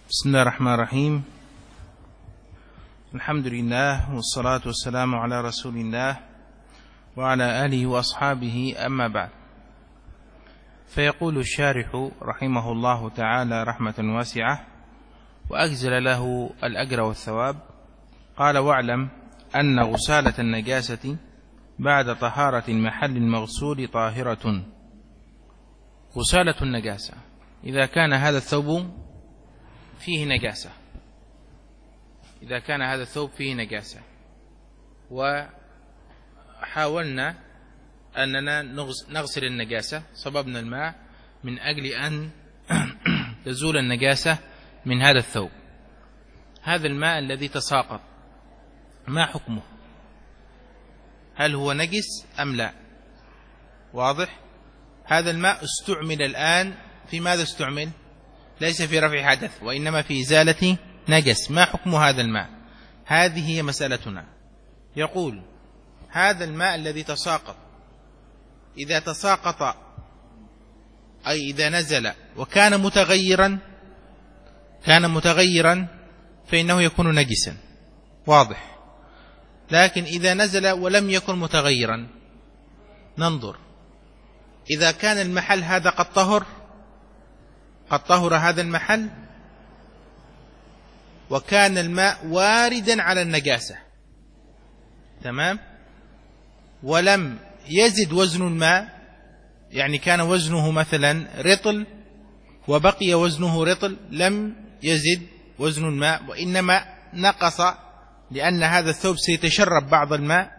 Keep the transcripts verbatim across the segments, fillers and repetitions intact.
بسم الله الرحمن الرحيم. الحمد لله والصلاة والسلام على رسول الله وعلى آله وأصحابه، أما بعد. فيقول الشارح رحمه الله تعالى رحمة واسعة وأجزل له الأجر والثواب، قال: واعلم أن غسالة النجاسة بعد طهارة المحل المغسول طاهرة. غسالة النجاسة إذا كان هذا الثوب فيه نجاسة، إذا كان هذا الثوب فيه نجاسة وحاولنا أننا نغسل النجاسة، صببنا الماء من أجل أن تزول النجاسة من هذا الثوب، هذا الماء الذي تساقط ما حكمه؟ هل هو نجس أم لا؟ واضح؟ هذا الماء استعمل الآن في ماذا استعمل؟ ليس في رفع حدث وإنما في إزالة نجس. ما حكم هذا الماء؟ هذه هي مسألتنا. يقول: هذا الماء الذي تساقط إذا تساقط أي إذا نزل وكان متغيرا كان متغيرا فإنه يكون نجسا، واضح. لكن إذا نزل ولم يكن متغيرا ننظر، إذا كان المحل هذا قد طهر قد طهر هذا المحل وكان الماء واردا على النجاسة، تمام، ولم يزد وزن الماء، يعني كان وزنه مثلا رطل وبقي وزنه رطل، لم يزد وزن الماء وإنما نقص لأن هذا الثوب سيتشرب بعض الماء،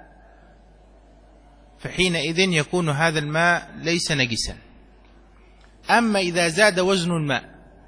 فحينئذ يكون هذا الماء ليس نجسا. أما إذا زاد وزن الماء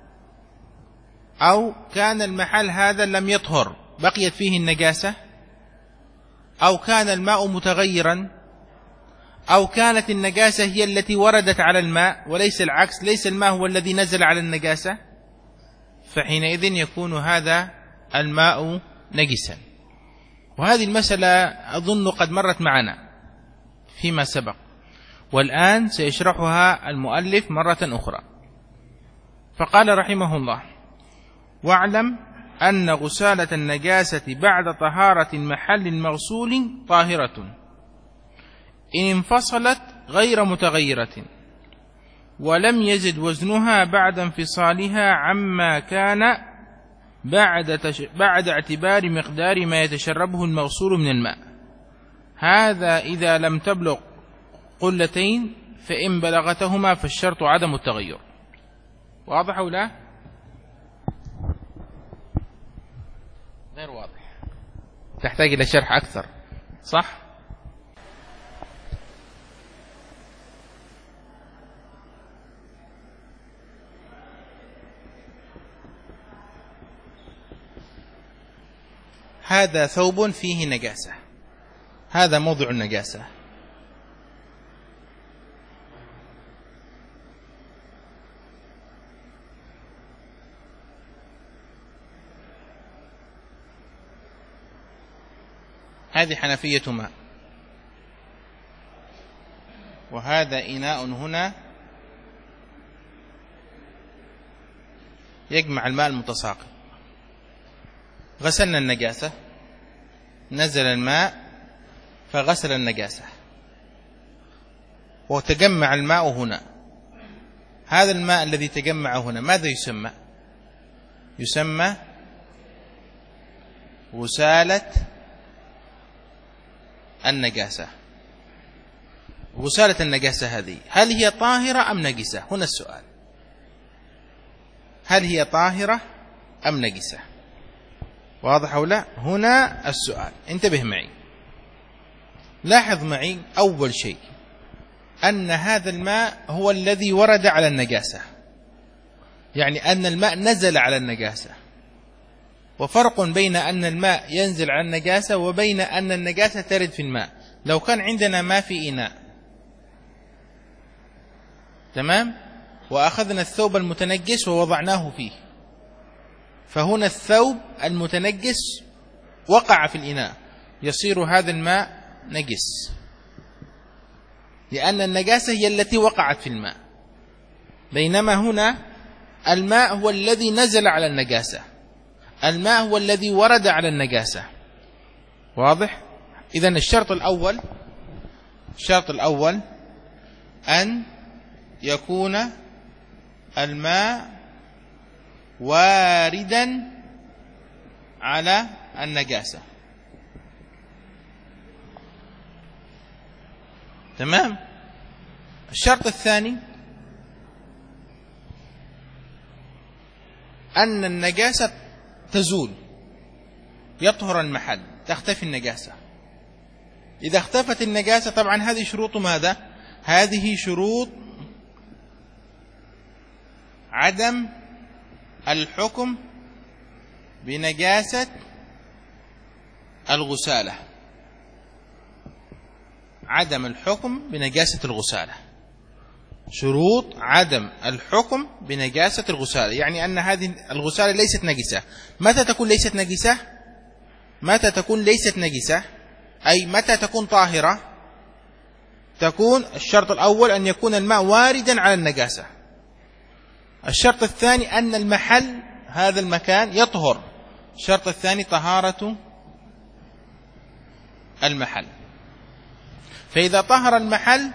أو كان المحل هذا لم يطهر بقيت فيه النجاسة، أو كان الماء متغيرا، أو كانت النجاسة هي التي وردت على الماء وليس العكس، ليس الماء هو الذي نزل على النجاسة، فحينئذ يكون هذا الماء نجسا. وهذه المسألة أظن قد مرت معنا فيما سبق، والآن سيشرحها المؤلف مرة أخرى. فقال رحمه الله: واعلم أن غسالة النجاسة بعد طهارة المحل المغسول طاهرة إن انفصلت غير متغيرة ولم يزد وزنها بعد انفصالها عما كان بعد, تش... بعد اعتبار مقدار ما يتشربه المغسول من الماء، هذا إذا لم تبلغ قلتين، فإن بلغتهما فالشرط عدم التغير. واضح أو لا؟ غير واضح، تحتاج إلى شرح أكثر، صح؟ هذا ثوب فيه نجاسة، هذا موضع النجاسة، هذه حنفية ماء، وهذا إناء هنا يجمع الماء المتساقط. غسلنا النجاسة، نزل الماء فغسل النجاسة وتجمع الماء هنا. هذا الماء الذي تجمع هنا ماذا يسمى؟ يسمى غسالة النجاسة. غسالة النجاسة هذه هل هي طاهرة أم نجسة؟ هنا السؤال، هل هي طاهرة أم نجسة؟ واضح أو لا؟ هنا السؤال، انتبه معي، لاحظ معي أول شيء أن هذا الماء هو الذي ورد على النجاسة، يعني أن الماء نزل على النجاسة، وفرق بين أن الماء ينزل على النجاسة وبين أن النجاسة ترد في الماء. لو كان عندنا ماء في إناء، تمام، وأخذنا الثوب المتنجس ووضعناه فيه، فهنا الثوب المتنجس وقع في الإناء، يصير هذا الماء نجس، لأن النجاسة هي التي وقعت في الماء. بينما هنا الماء هو الذي نزل على النجاسة، الماء هو الذي ورد على النجاسة. واضح؟ إذن الشرط الأول الشرط الأول أن يكون الماء واردا على النجاسة. تمام؟ الشرط الثاني أن النجاسة تزول، يطهر المحل، تختفي النجاسة. إذا اختفت النجاسة، طبعا هذه شروط ماذا؟ هذه شروط عدم الحكم بنجاسة الغسالة، عدم الحكم بنجاسة الغسالة، شروط عدم الحكم بنجاسة الغسالة، يعني أن هذه الغسالة ليست نجسة. متى تكون ليست نجسة؟ متى تكون ليست نجسة؟ أي متى تكون طاهرة؟ تكون الشرط الأول أن يكون الماء واردا على النجاسة. الشرط الثاني أن المحل، هذا المكان، يطهر. الشرط الثاني طهارة المحل. فإذا طهر المحل،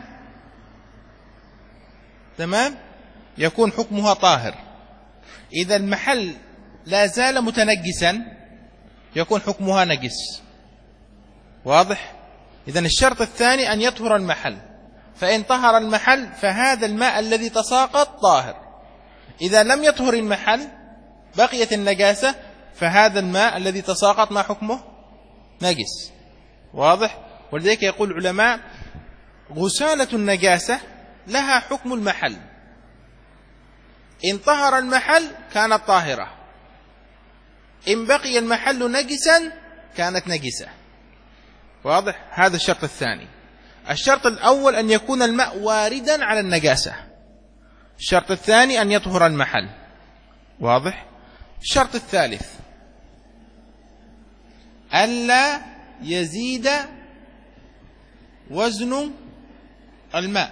تمام، يكون حكمها طاهر. إذا المحل لا زال متنجسا يكون حكمها نجس. واضح؟ إذن الشرط الثاني أن يطهر المحل، فإن طهر المحل فهذا الماء الذي تساقط طاهر. إذا لم يطهر المحل بقيت النجاسة، فهذا الماء الذي تساقط ما حكمه؟ نجس. واضح؟ ولذلك يقول العلماء غسالة النجاسة لها حكم المحل، إن طهر المحل كانت طاهرة، إن بقي المحل نجسا كانت نجسة. واضح؟ هذا الشرط الثاني. الشرط الأول أن يكون الماء واردا على النجاسة، الشرط الثاني أن يطهر المحل. واضح؟ الشرط الثالث ألا يزيد وزن الماء.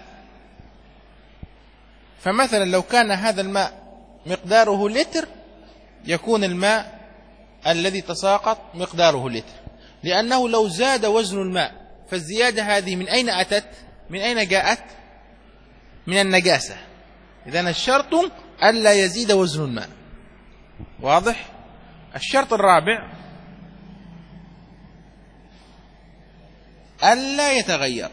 فمثلا لو كان هذا الماء مقداره لتر، يكون الماء الذي تساقط مقداره لتر، لأنه لو زاد وزن الماء فالزيادة هذه من أين أتت؟ من أين جاءت؟ من النجاسة. إذن الشرط ألا يزيد وزن الماء. واضح؟ الشرط الرابع ألا يتغير،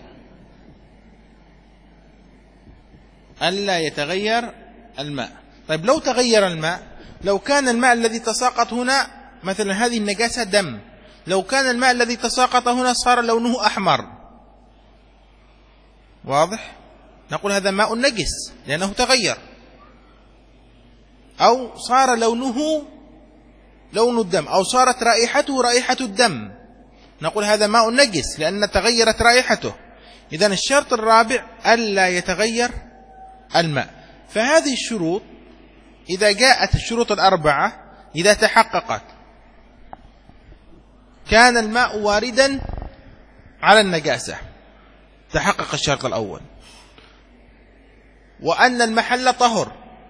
ألا يتغير الماء. طيب لو تغير الماء، لو كان الماء الذي تساقط هنا مثلا هذه النجاسة دم، لو كان الماء الذي تساقط هنا صار لونه أحمر، واضح؟ نقول هذا ماء نجس لأنه تغير. أو صار لونه لون الدم، أو صارت رائحته رائحة الدم، نقول هذا ماء نجس لأن تغيرت رائحته. إذن الشرط الرابع ألا يتغير الماء. فهذه الشروط إذا جاءت الشروط الأربعة إذا تحققت، كان الماء واردا على النجاسة، تحقق الشرط الأول. وأن المحل طهر،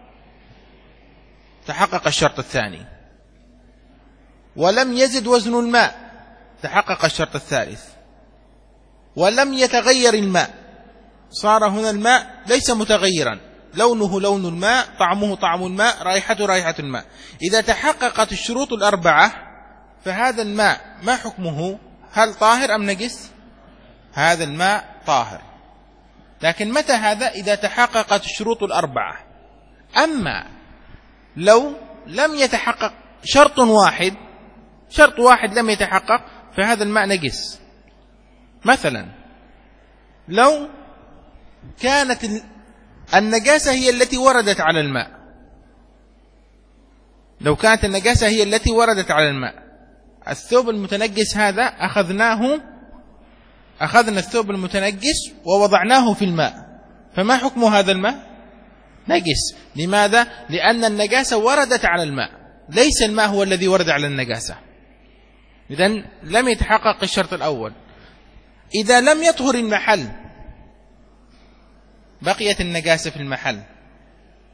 تحقق الشرط الثاني. ولم يزد وزن الماء، تحقق الشرط الثالث. ولم يتغير الماء، صار هنا الماء ليس متغيرا، لونه لون الماء، طعمه طعم الماء، رائحته رائحة الماء. إذا تحققت الشروط الأربعة فهذا الماء ما حكمه؟ هل طاهر أم نجس؟ هذا الماء طاهر. لكن متى هذا؟ إذا تحققت الشروط الأربعة. أما لو لم يتحقق شرط واحد، شرط واحد لم يتحقق، فهذا الماء نجس. مثلا لو كانت النجاسة هي التي وردت على الماء، لو كانت النجاسة هي التي وردت على الماء، الثوب المتنجس هذا أخذناه أخذنا الثوب المتنجس ووضعناه في الماء، فما حكم هذا الماء؟ نجس. لماذا؟ لأن النجاسة وردت على الماء، ليس الماء هو الذي ورد على النجاسة. إذن لم يتحقق الشرط الأول. إذا لم يطهر المحل بقيت النجاسة في المحل،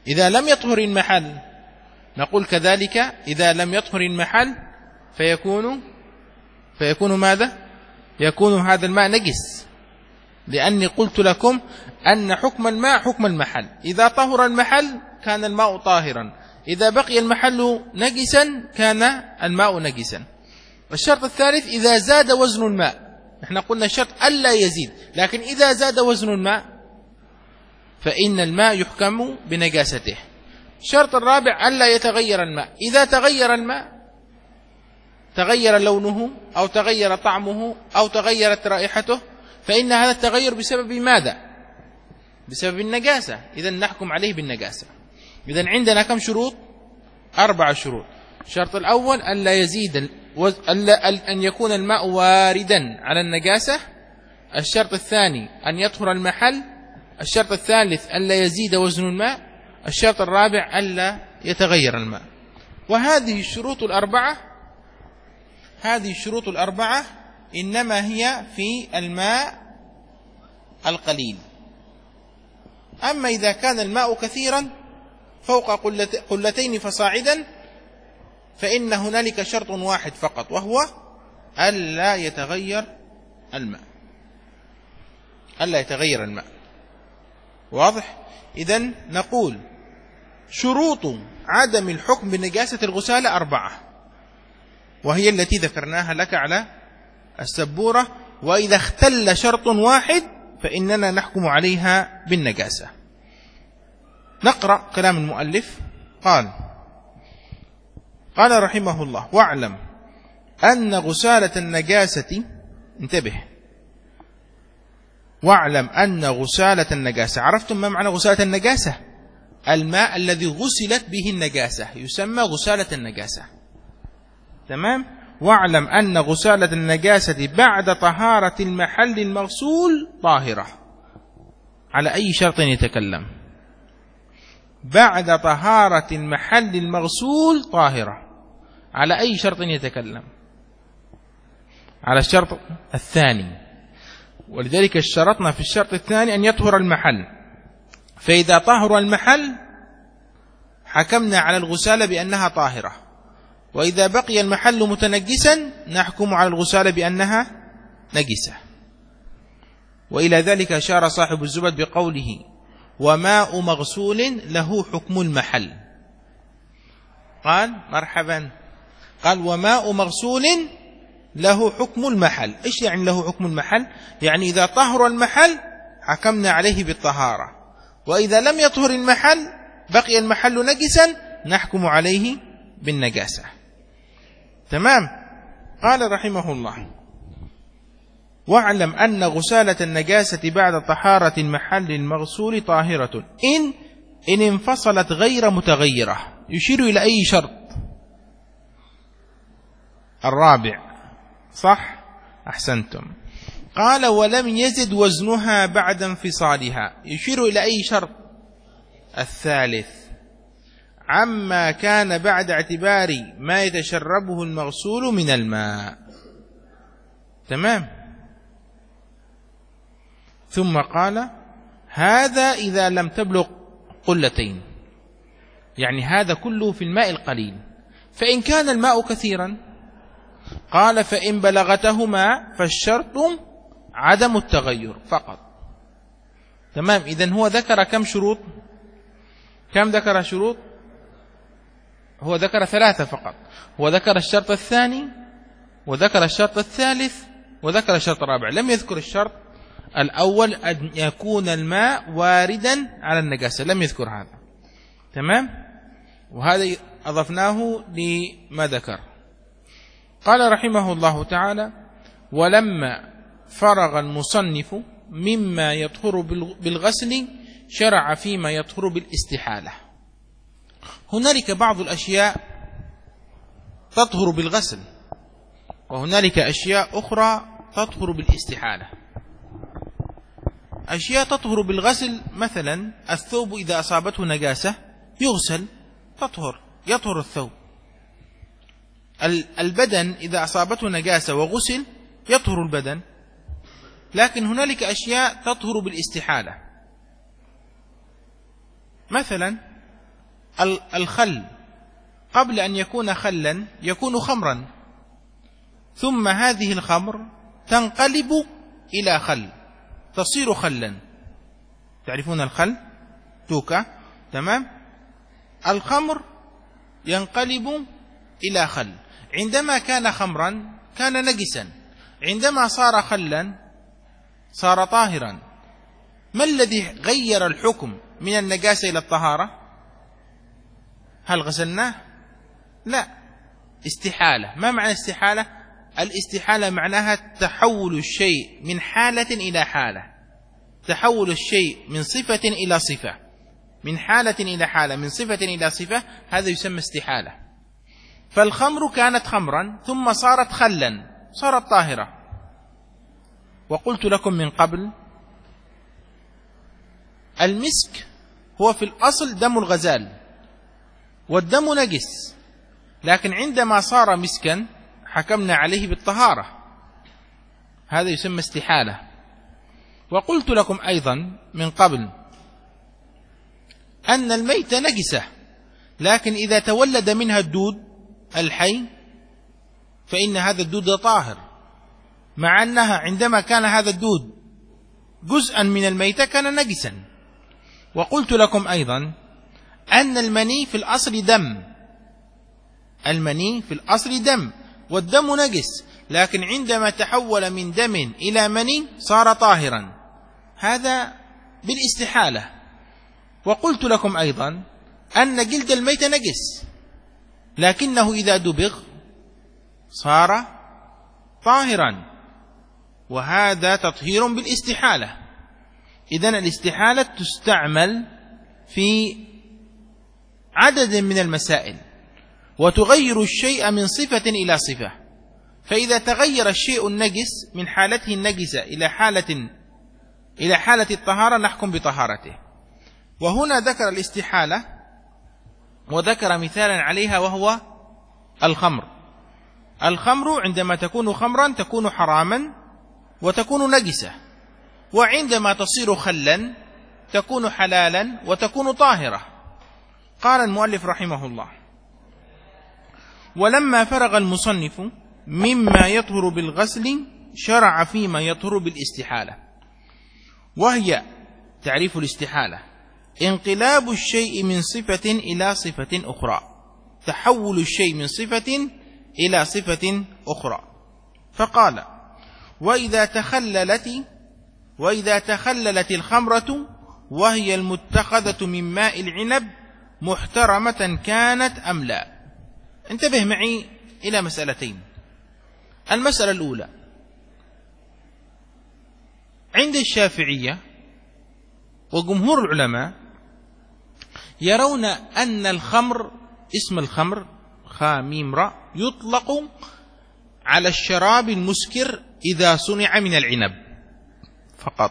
إذا لم يطهر المحل نقول كذلك إذا لم يطهر المحل فيكون فيكون ماذا؟ يكون هذا الماء نجس، لأني قلت لكم أن حكم الماء حكم المحل، إذا طهر المحل كان الماء طاهرا، إذا بقي المحل نجسا كان الماء نجسا. الشرط الثالث إذا زاد وزن الماء، نحن قلنا الشرط ألا يزيد، لكن إذا زاد وزن الماء فإن الماء يحكم بنجاسته. الشرط الرابع ألا يتغير الماء، إذا تغير الماء تغير لونه أو تغير طعمه أو تغيرت رائحته فإن هذا التغير بسبب ماذا؟ بسبب النجاسة، إذن نحكم عليه بالنجاسة. إذن عندنا كم شروط؟ أربع شروط. الشرط الأول ألا يزيد ألا أن يكون الماء واردا على النجاسة. الشرط الثاني أن يطهر المحل. الشرط الثالث ألا يزيد وزن الماء. الشرط الرابع ألا يتغير الماء. وهذه الشروط الأربعة هذه الشروط الأربعة إنما هي في الماء القليل. أما إذا كان الماء كثيرا فوق قلتين فصاعدا فإن هنالك شرط واحد فقط، وهو ألا يتغير الماء ألا يتغير الماء. واضح؟ إذن نقول شروط عدم الحكم بنجاسة الغسالة أربعة، وهي التي ذكرناها لك على السبورة. وإذا اختل شرط واحد فإننا نحكم عليها بالنجاسة. نقرأ كلام المؤلف. قال قال رحمه الله: واعلم أن غسالة النجاسة، انتبه، واعلم أن غسالة النجاسة، عرفتم ما معنى غسالة النجاسة؟ الماء الذي غسلت به النجاسة يسمى غسالة النجاسة. تمام؟ واعلم أن غسالة النجاسة بعد طهارة المحل المغسول طاهرة. على أي شرط يتكلم؟ بعد طهارة المحل المغسول طاهرة. على أي شرط يتكلم؟ على الشرط الثاني. ولذلك اشترطنا في الشرط الثاني أن يطهر المحل، فإذا طهر المحل حكمنا على الغسالة بأنها طاهرة، وإذا بقي المحل متنجسا نحكم على الغسالة بأنها نجسة. وإلى ذلك أشار صاحب الزبد بقوله: وماء مغسول له حكم المحل. قال مرحبا، قال وماء مغسول له حكم المحل. إيش يعني له حكم المحل؟ يعني إذا طهر المحل حكمنا عليه بالطهارة، وإذا لم يطهر المحل بقي المحل نجسا نحكم عليه بالنجاسة. تمام؟ قال رحمه الله: واعلم أن غسالة النجاسة بعد طهارة المحل المغسول طاهرة إن إن انفصلت غير متغيرة. يشير إلى أي شرط؟ الرابع، صح؟ أحسنتم. قال ولم يزد وزنها بعد انفصالها. يشير إلى أي شرط؟ الثالث، عما كان بعد اعتبار ما يتشربه المغسول من الماء. تمام؟ ثم قال: هذا إذا لم تبلغ قلتين، يعني هذا كله في الماء القليل. فإن كان الماء كثيرا قال: فإن بلغتهما فالشرط عدم التغير فقط. تمام؟ إذن هو ذكر كم شروط؟ كم ذكر شروط؟ هو ذكر ثلاثة فقط. هو ذكر الشرط الثاني وذكر الشرط الثالث وذكر الشرط الرابع، لم يذكر الشرط الأول أن يكون الماء واردا على النجاسة، لم يذكر هذا. تمام؟ وهذا أضفناه لما ذكر. قال رحمه الله تعالى: ولما فرغ المصنف مما يطهر بالغسل شرع فيما يطهر بالاستحالة. هنالك بعض الأشياء تطهر بالغسل، وهنالك أشياء أخرى تطهر بالاستحالة. أشياء تطهر بالغسل، مثلا الثوب إذا أصابته نجاسة يغسل تطهر، يطهر الثوب. البدن إذا أصابته نجاسة وغسل يطهر البدن. لكن هنالك أشياء تطهر بالاستحالة، مثلا الخل قبل أن يكون خلا يكون خمرا، ثم هذه الخمر تنقلب إلى خل، تصير خلا. تعرفون الخل؟ توكا، تمام؟ الخمر ينقلب إلى خل. عندما كان خمرا كان نجسا، عندما صار خلا صار طاهرا. ما الذي غير الحكم من النجاسة إلى الطهارة؟ هل غسلناه؟ لا، استحالة. ما معنى استحالة؟ الاستحالة معناها تحول الشيء من حالة إلى حالة، تحول الشيء من صفة إلى صفة، من حالة إلى حالة، من صفة إلى صفة، هذا يسمى استحالة. فالخمر كانت خمرا ثم صارت خلا، صارت طاهرة. وقلت لكم من قبل المسك هو في الأصل دم الغزال، والدم نجس، لكن عندما صار مسكا حكمنا عليه بالطهارة، هذا يسمى استحالة. وقلت لكم أيضا من قبل أن الميت نجسة، لكن إذا تولد منها الدود الحي فإن هذا الدود طاهر، مع أنها عندما كان هذا الدود جزءا من الميتة كان نجسا. وقلت لكم أيضا أن المني في الأصل دم، المني في الأصل دم، والدم نجس، لكن عندما تحول من دم إلى مني صار طاهرا، هذا بالاستحالة. وقلت لكم أيضا أن جلد الميت نجس، لكنه إذا دبغ صار طاهرا، وهذا تطهير بالاستحالة. إذن الاستحالة تستعمل في عدد من المسائل، وتغير الشيء من صفة إلى صفة. فإذا تغير الشيء النجس من حالته النجسة إلى حالة إلى حالة الطهارة نحكم بطهارته. وهنا ذكر الاستحالة وذكر مثالا عليها وهو الخمر. الخمر عندما تكون خمرا تكون حراما وتكون نجسة، وعندما تصير خلا تكون حلالا وتكون طاهرة. قال المؤلف رحمه الله: ولما فرغ المصنف مما يطهر بالغسل شرع فيما يطهر بالاستحالة، وهي تعريف الاستحالة: انقلاب الشيء من صفة إلى صفة أخرى، تحول الشيء من صفة إلى صفة أخرى. فقال: وإذا تخللت وإذا تخللت الخمرة وهي المتخذة من ماء العنب محترمة كانت أم لا. انتبه معي إلى مسألتين. المسألة الأولى: عند الشافعية وجمهور العلماء يرون أن الخمر، اسم الخمر خاميم را، يطلق على الشراب المسكر إذا صنع من العنب فقط.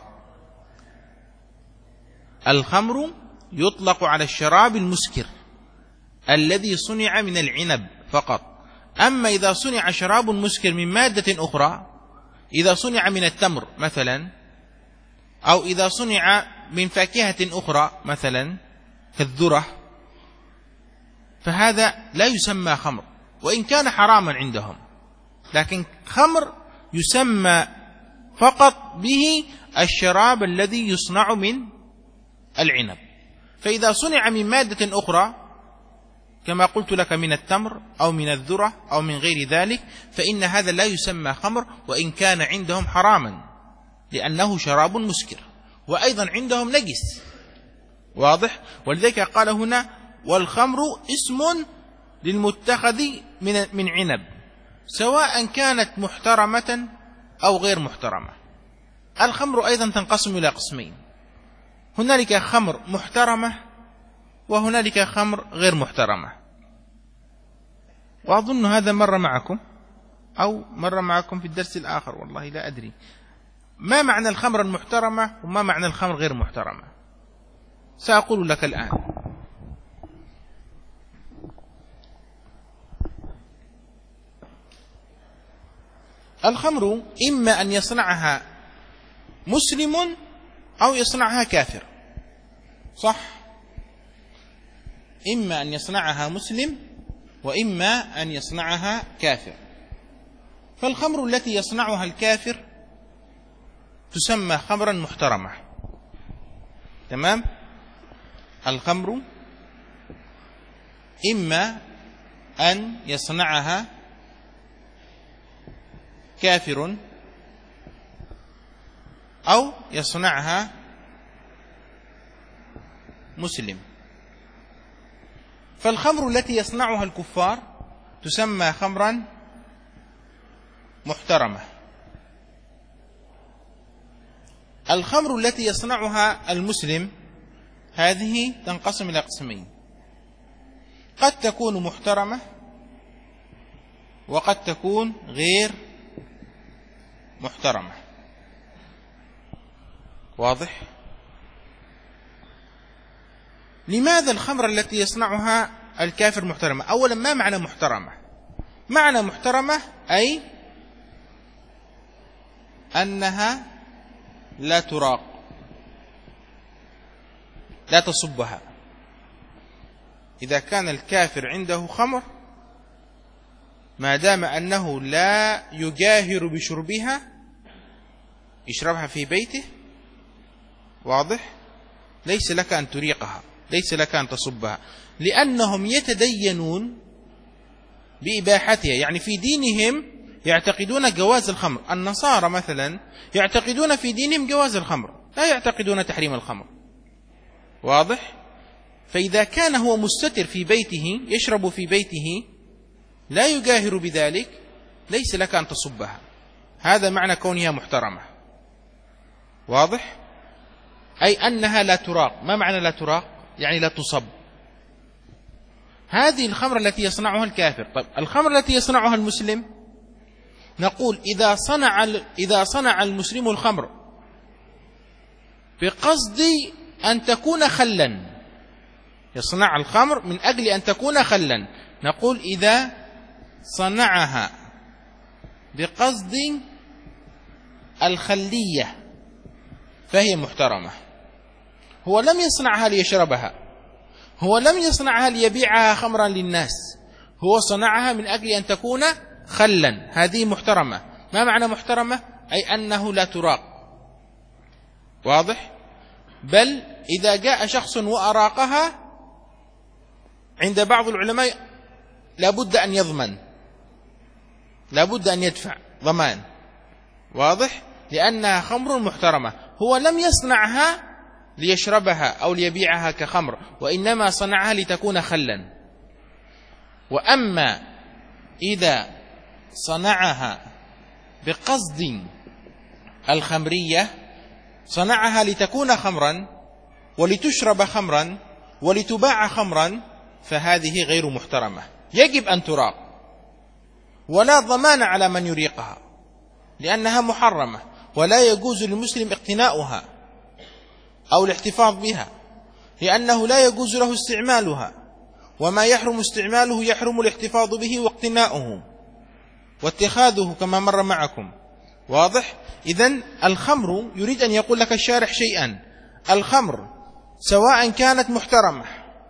الخمر يطلق على الشراب المسكر الذي صنع من العنب فقط. أما إذا صنع شراب مسكر من مادة أخرى، إذا صنع من التمر مثلا، أو إذا صنع من فاكهة أخرى مثلا كالذرة، فهذا لا يسمى خمر وإن كان حراما عندهم، لكن خمر يسمى فقط به الشراب الذي يصنع من العنب. فإذا صنع من مادة أخرى كما قلت لك من التمر أو من الذرة أو من غير ذلك، فإن هذا لا يسمى خمر وإن كان عندهم حراما، لأنه شراب مسكر وأيضا عندهم نجس. واضح؟ ولذلك قال هنا: والخمر اسم للمتخذ من من عنب سواء كانت محترمة أو غير محترمة. الخمر أيضا تنقسم إلى قسمين: هنالك خمر محترمة وهنالك خمر غير محترمة. وأظن هذا مر معكم أو مر معكم في الدرس الآخر، والله لا أدري ما معنى الخمر المحترمة وما معنى الخمر غير محترمة. سأقول لك الآن. الخمر إما أن يصنعها مسلم أو يصنعها كافر، صح؟ إما أن يصنعها مسلم وإما أن يصنعها كافر. فالخمر التي يصنعها الكافر تسمى خمرا محترمة. تمام؟ الخمر إما أن يصنعها كافر أو يصنعها مسلم. فالخمر التي يصنعها الكفار تسمى خمرا محترمة. الخمر التي يصنعها المسلم هذه تنقسم إلى قسمين، قد تكون محترمة وقد تكون غير محترمة. واضح؟ لماذا الخمر التي يصنعها الكافر محترمة؟ أولا، ما معنى محترمة؟ معنى محترمة أي أنها لا تراق، لا تصبها. إذا كان الكافر عنده خمر ما دام أنه لا يجاهر بشربها، يشربها في بيته، واضح؟ ليس لك أن تريقها، ليس لك أن تصبها، لأنهم يتدينون بإباحتها. يعني في دينهم يعتقدون جواز الخمر. النصارى مثلا يعتقدون في دينهم جواز الخمر، لا يعتقدون تحريم الخمر. واضح؟ فإذا كان هو مستتر في بيته، يشرب في بيته، لا يجاهر بذلك، ليس لك أن تصبها. هذا معنى كونها محترمة. واضح؟ أي أنها لا تراق. ما معنى لا تراق؟ يعني لا تصب. هذه الخمر التي يصنعها الكافر. طيب الخمر التي يصنعها المسلم، نقول إذا صنع إذا صنع المسلم الخمر بقصد أن تكون خلا، يصنع الخمر من أجل أن تكون خلا، نقول إذا صنعها بقصد الخلية فهي محترمة. هو لم يصنعها ليشربها، هو لم يصنعها ليبيعها خمرا للناس، هو صنعها من أجل أن تكون خلا، هذه محترمة. ما معنى محترمة؟ أي أنه لا تراق. واضح؟ بل إذا جاء شخص وأراقها عند بعض العلماء لابد أن يضمن، لابد أن يدفع ضمان. واضح؟ لأنها خمر محترمة. هو لم يصنعها ليشربها أو ليبيعها كخمر، وإنما صنعها لتكون خلا. وأما إذا صنعها بقصد الخمرية، صنعها لتكون خمرا ولتشرب خمرا ولتباع خمرا، فهذه غير محترمة، يجب أن تراق، ولا ضمان على من يريقها لأنها محرمة، ولا يجوز للمسلم اقتناؤها أو الاحتفاظ بها، لأنه لا يجوز له استعمالها، وما يحرم استعماله يحرم الاحتفاظ به واقتناؤه واتخاذه كما مر معكم. واضح؟ إذن الخمر، يريد أن يقول لك الشارح شيئا، الخمر سواء كانت محترمة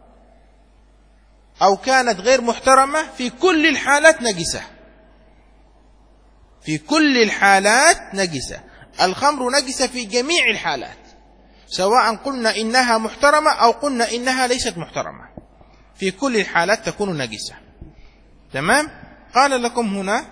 أو كانت غير محترمة في كل الحالات نجسة، في كل الحالات نجسة. الخمر نجسة في جميع الحالات، سواء قلنا إنها محترمة أو قلنا إنها ليست محترمة، في كل الحالات تكون نجسة. تمام؟ قال لكم هنا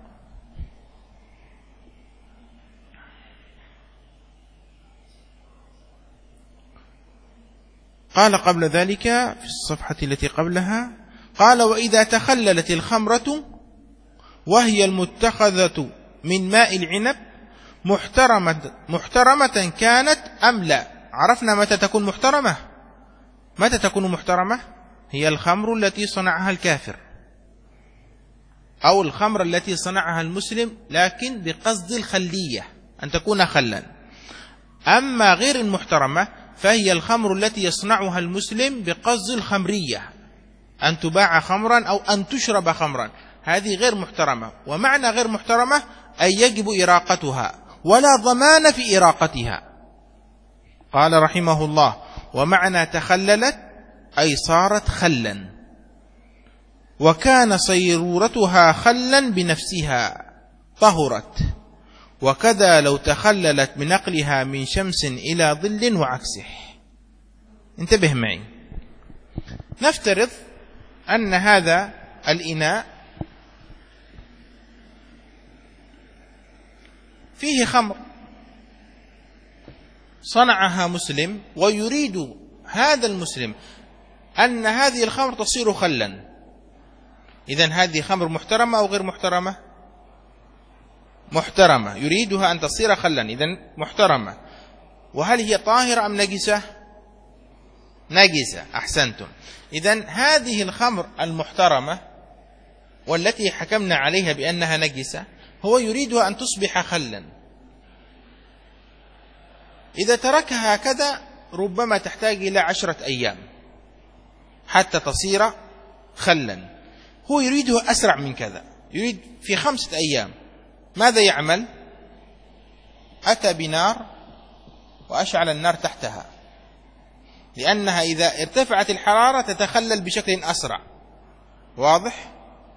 قال قبل ذلك في الصفحة التي قبلها، قال وإذا تخللت الخمرة وهي المتخذة من ماء العنب محترمة, محترمة كانت أم لا. عرفنا متى تكون محترمة. متى تكون محترمة؟ هي الخمر التي صنعها الكافر أو الخمر التي صنعها المسلم لكن بقصد الخلية، أن تكون خلا. أما غير المحترمة فهي الخمر التي يصنعها المسلم بقصد الخمرية، أن تباع خمرا أو أن تشرب خمرا، هذه غير محترمة. ومعنى غير محترمة أي يجب إراقتها ولا ضمان في إراقتها. قال رحمه الله ومعنى تخللت أي صارت خلا، وكان صيرورتها خلا بنفسها طهرت، وكذا لو تخللت بنقلها من شمس إلى ظل وعكسه. انتبه معي، نفترض أن هذا الإناء فيه خمر صنعها مسلم، ويريد هذا المسلم أن هذه الخمر تصير خلا. إذن هذه خمر محترمة أو غير محترمة؟ محترمة، يريدها أن تصير خلا، إذن محترمة. وهل هي طاهرة أم نجسة؟ نجسة، أحسنتم. إذن هذه الخمر المحترمة والتي حكمنا عليها بأنها نجسة هو يريدها أن تصبح خلا. إذا تركها هكذا ربما تحتاج إلى عشرة أيام حتى تصير خلا، هو يريدها أسرع من كذا، يريد في خمسة أيام. ماذا يعمل؟ أتى بنار وأشعل النار تحتها، لأنها إذا ارتفعت الحرارة تتخلل بشكل أسرع، واضح؟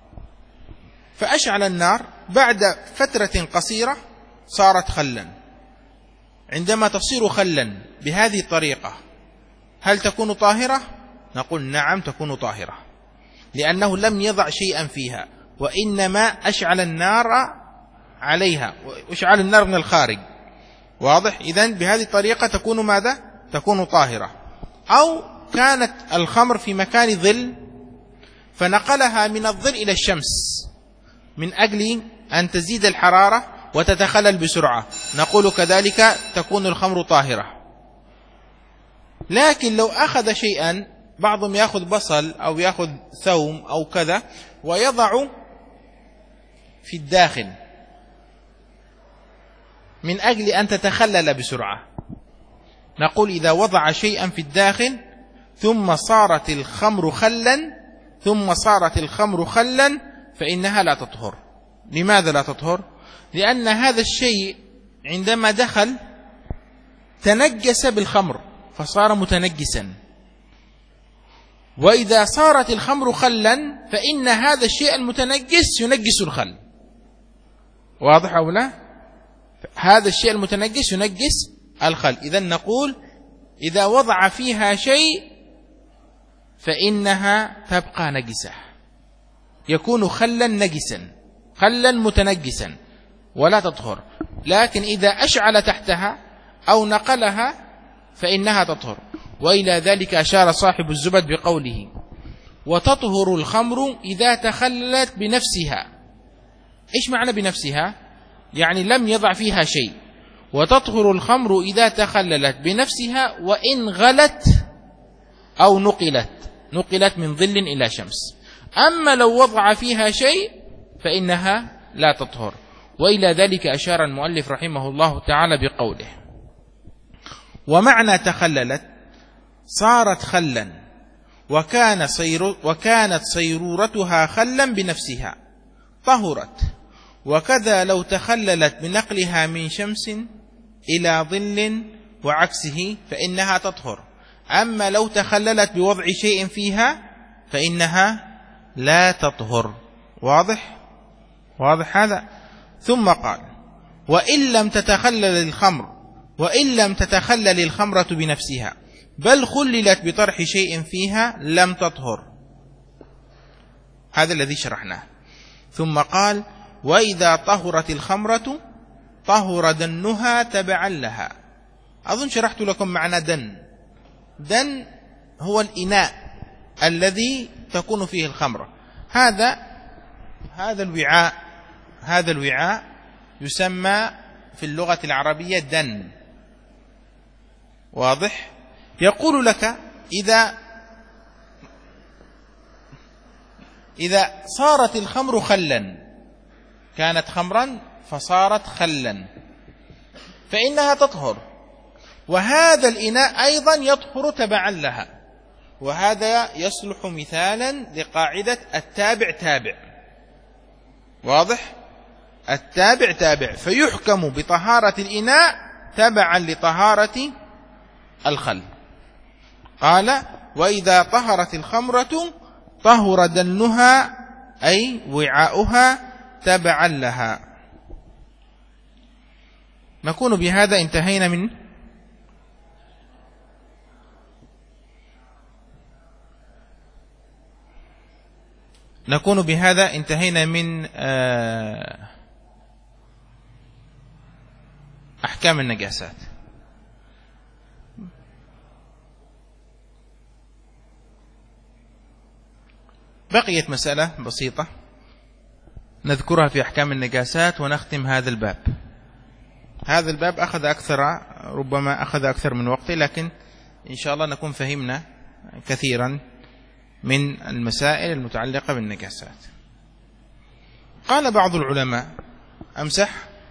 فأشعل النار، بعد فترة قصيرة صارت خلا. عندما تصير خلا بهذه الطريقة هل تكون طاهرة؟ نقول نعم تكون طاهرة، لأنه لم يضع شيئا فيها، وإنما أشعل النار عليها، وأشعل النار من الخارج، واضح؟ إذن بهذه الطريقة تكون ماذا؟ تكون طاهرة. أو كانت الخمر في مكان ظل فنقلها من الظل إلى الشمس من أجل أن تزيد الحرارة وتتخلل بسرعة، نقول كذلك تكون الخمر طاهرة. لكن لو أخذ شيئا، بعضهم يأخذ بصل أو يأخذ ثوم أو كذا ويضع في الداخل من أجل أن تتخلل بسرعة، نقول إذا وضع شيئا في الداخل ثم صارت الخمر خلا ثم صارت الخمر خلا فإنها لا تطهر. لماذا لا تطهر؟ لأن هذا الشيء عندما دخل تنجس بالخمر فصار متنجسا، وإذا صارت الخمر خلا فإن هذا الشيء المتنجس ينجس الخل، واضح أو لا؟ هذا الشيء المتنجس ينجس الخل. إذن نقول إذا وضع فيها شيء فإنها تبقى نجسة، يكون خلا نجسا، خلا متنجسا ولا تطهر. لكن إذا أشعل تحتها أو نقلها فإنها تطهر. وإلى ذلك أشار صاحب الزبد بقوله: وتطهر الخمر إذا تخللت بنفسها. إيش معنى بنفسها؟ يعني لم يضع فيها شيء. وتطهر الخمر إذا تخللت بنفسها وإن غلت أو نقلت نقلت من ظل إلى شمس. أما لو وضع فيها شيء فإنها لا تطهر. وإلى ذلك أشار المؤلف رحمه الله تعالى بقوله: ومعنى تخللت صارت خلا، وكان صير وكانت صيرورتها خلا بنفسها طهرت، وكذا لو تخللت بنقلها من شمس إلى ظل وعكسه فإنها تطهر. أما لو تخللت بوضع شيء فيها فإنها لا تطهر. واضح؟ واضح هذا؟ ثم قال: وإن لم تتخلل الخمر وإن لم تتخلل الخمرة بنفسها بل خللت بطرح شيء فيها لم تطهر. هذا الذي شرحناه. ثم قال: وإذا طهرت الخمرة طهر دنها تبعا لها. أظن شرحت لكم معنى دن. دن هو الإناء الذي تكون فيه الخمرة. هذا هذا الوعاء هذا الوعاء يسمى في اللغة العربية دن. واضح؟ يقول لك إذا إذا صارت الخمر خلا، كانت خمرا فصارت خلا، فإنها تطهر، وهذا الإناء أيضا يطهر تبعا لها. وهذا يصلح مثالا لقاعدة التابع تابع. واضح؟ التابع تابع، فيحكم بطهارة الإناء تبعا لطهارة الخل. قال: وإذا طهرت الخمرة طهر دنها أي وعاؤها تبعا لها. نكون بهذا انتهينا من نكون بهذا انتهينا من أحكام النجاسات. بقيت مسألة بسيطة نذكرها في أحكام النجاسات ونختم هذا الباب. هذا الباب أخذ أكثر، ربما أخذ أكثر من وقته، لكن إن شاء الله نكون فهمنا كثيرا من المسائل المتعلقة بالنجاسات. قال بعض العلماء: أمسح.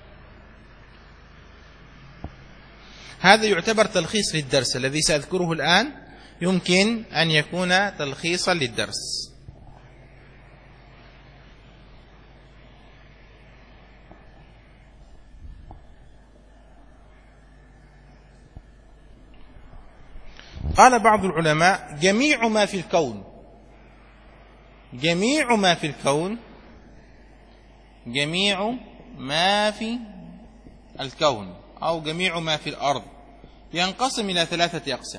هذا يعتبر تلخيص للدرس الذي سأذكره الآن، يمكن أن يكون تلخيصا للدرس. قال بعض العلماء: جميع ما في الكون جميع ما في الكون جميع ما في الكون أو جميع ما في الأرض ينقسم إلى ثلاثة أقسام.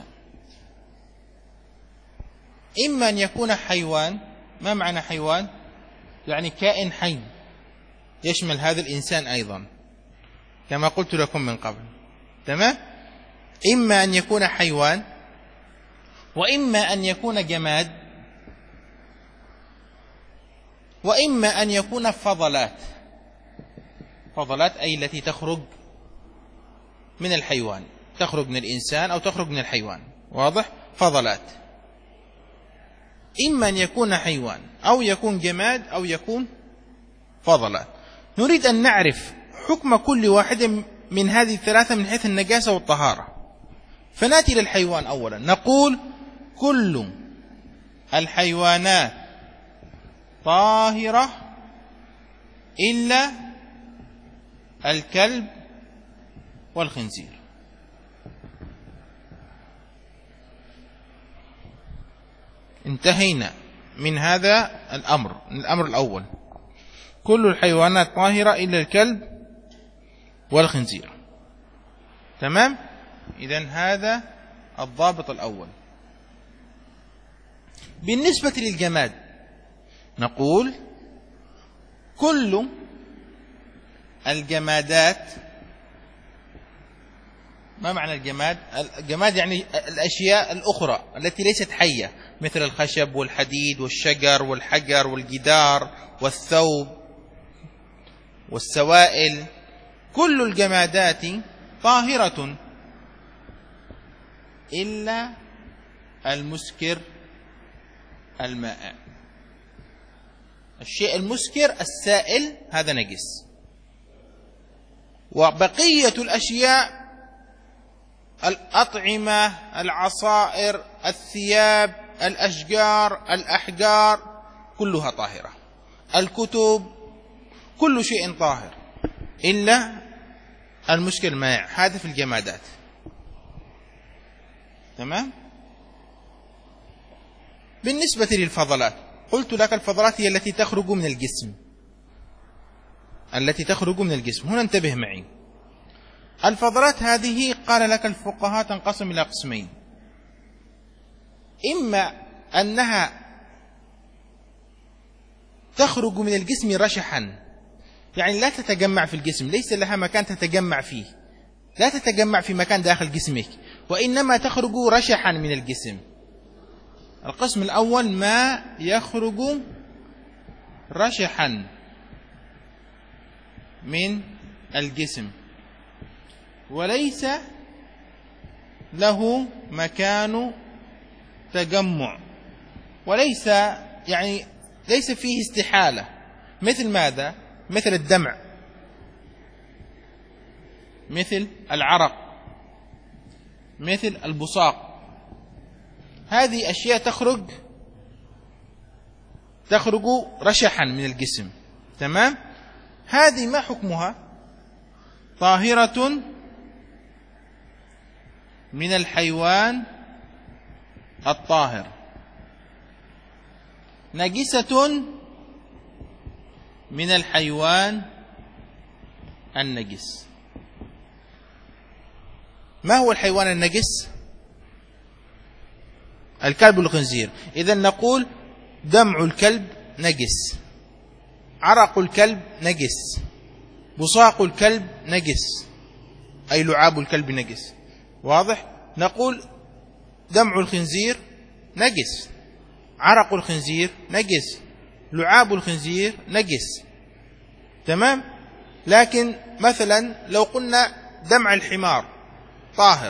إما أن يكون حيوان. ما معنى حيوان؟ يعني كائن حي، يشمل هذا الإنسان أيضا كما قلت لكم من قبل. تمام؟ إما أن يكون حيوان، وإما أن يكون جماد، وإما أن يكون فضلات. فضلات أي التي تخرج من الحيوان، تخرج من الإنسان أو تخرج من الحيوان. واضح؟ فضلات. إما أن يكون حيوان أو يكون جماد أو يكون فضلات. نريد أن نعرف حكم كل واحد من هذه الثلاثة من حيث النجاسة والطهارة. فنأتي للحيوان أولا، نقول: كل الحيوانات طاهرة إلا الكلب والخنزير. انتهينا من هذا الأمر، من الأمر الأول: كل الحيوانات طاهرة إلا الكلب والخنزير. تمام؟ إذن هذا الضابط الأول. بالنسبة للجماد نقول: كل الجمادات. ما معنى الجماد؟ الجماد يعني الأشياء الأخرى التي ليست حية، مثل الخشب والحديد والشجر والحجر والجدار والثوب والسوائل. كل الجمادات طاهرة إلا المسكر المائع. الشيء المسكر السائل هذا نجس، وبقية الأشياء الأطعمة، العصائر، الثياب، الأشجار، الأحجار كلها طاهرة. الكتب، كل شيء طاهر إلا المسكر المائع. هذا في الجمادات. تمام؟ بالنسبة للفضلات قلت لك: الفضلات هي التي تخرج من الجسم، التي تخرج من الجسم. هنا انتبه معي. الفضلات هذه قال لك الفقهاء تنقسم إلى قسمين: إما أنها تخرج من الجسم رشحا، يعني لا تتجمع في الجسم، ليس لها مكان تتجمع فيه، لا تتجمع في مكان داخل جسمك، وإنما تخرج رشحا من الجسم. القسم الأول: ما يخرج رشحا من الجسم وليس له مكان تجمع، وليس يعني ليس فيه استحالة. مثل ماذا؟ مثل الدمع، مثل العرق، مثل البصاق. هذه أشياء تخرج تخرج رشحا من الجسم. تمام؟ هذه ما حكمها؟ طاهرة من الحيوان الطاهر نجسة من الحيوان النجس. ما هو الحيوان النجس؟ الكلب والخنزير. إذن نقول دمع الكلب نجس، عرق الكلب نجس، بصاق الكلب نجس، أي لعاب الكلب نجس. واضح؟ نقول دمع الخنزير نجس، عرق الخنزير نجس، لعاب الخنزير نجس. تمام؟ لكن مثلا لو قلنا دمع الحمار طاهر،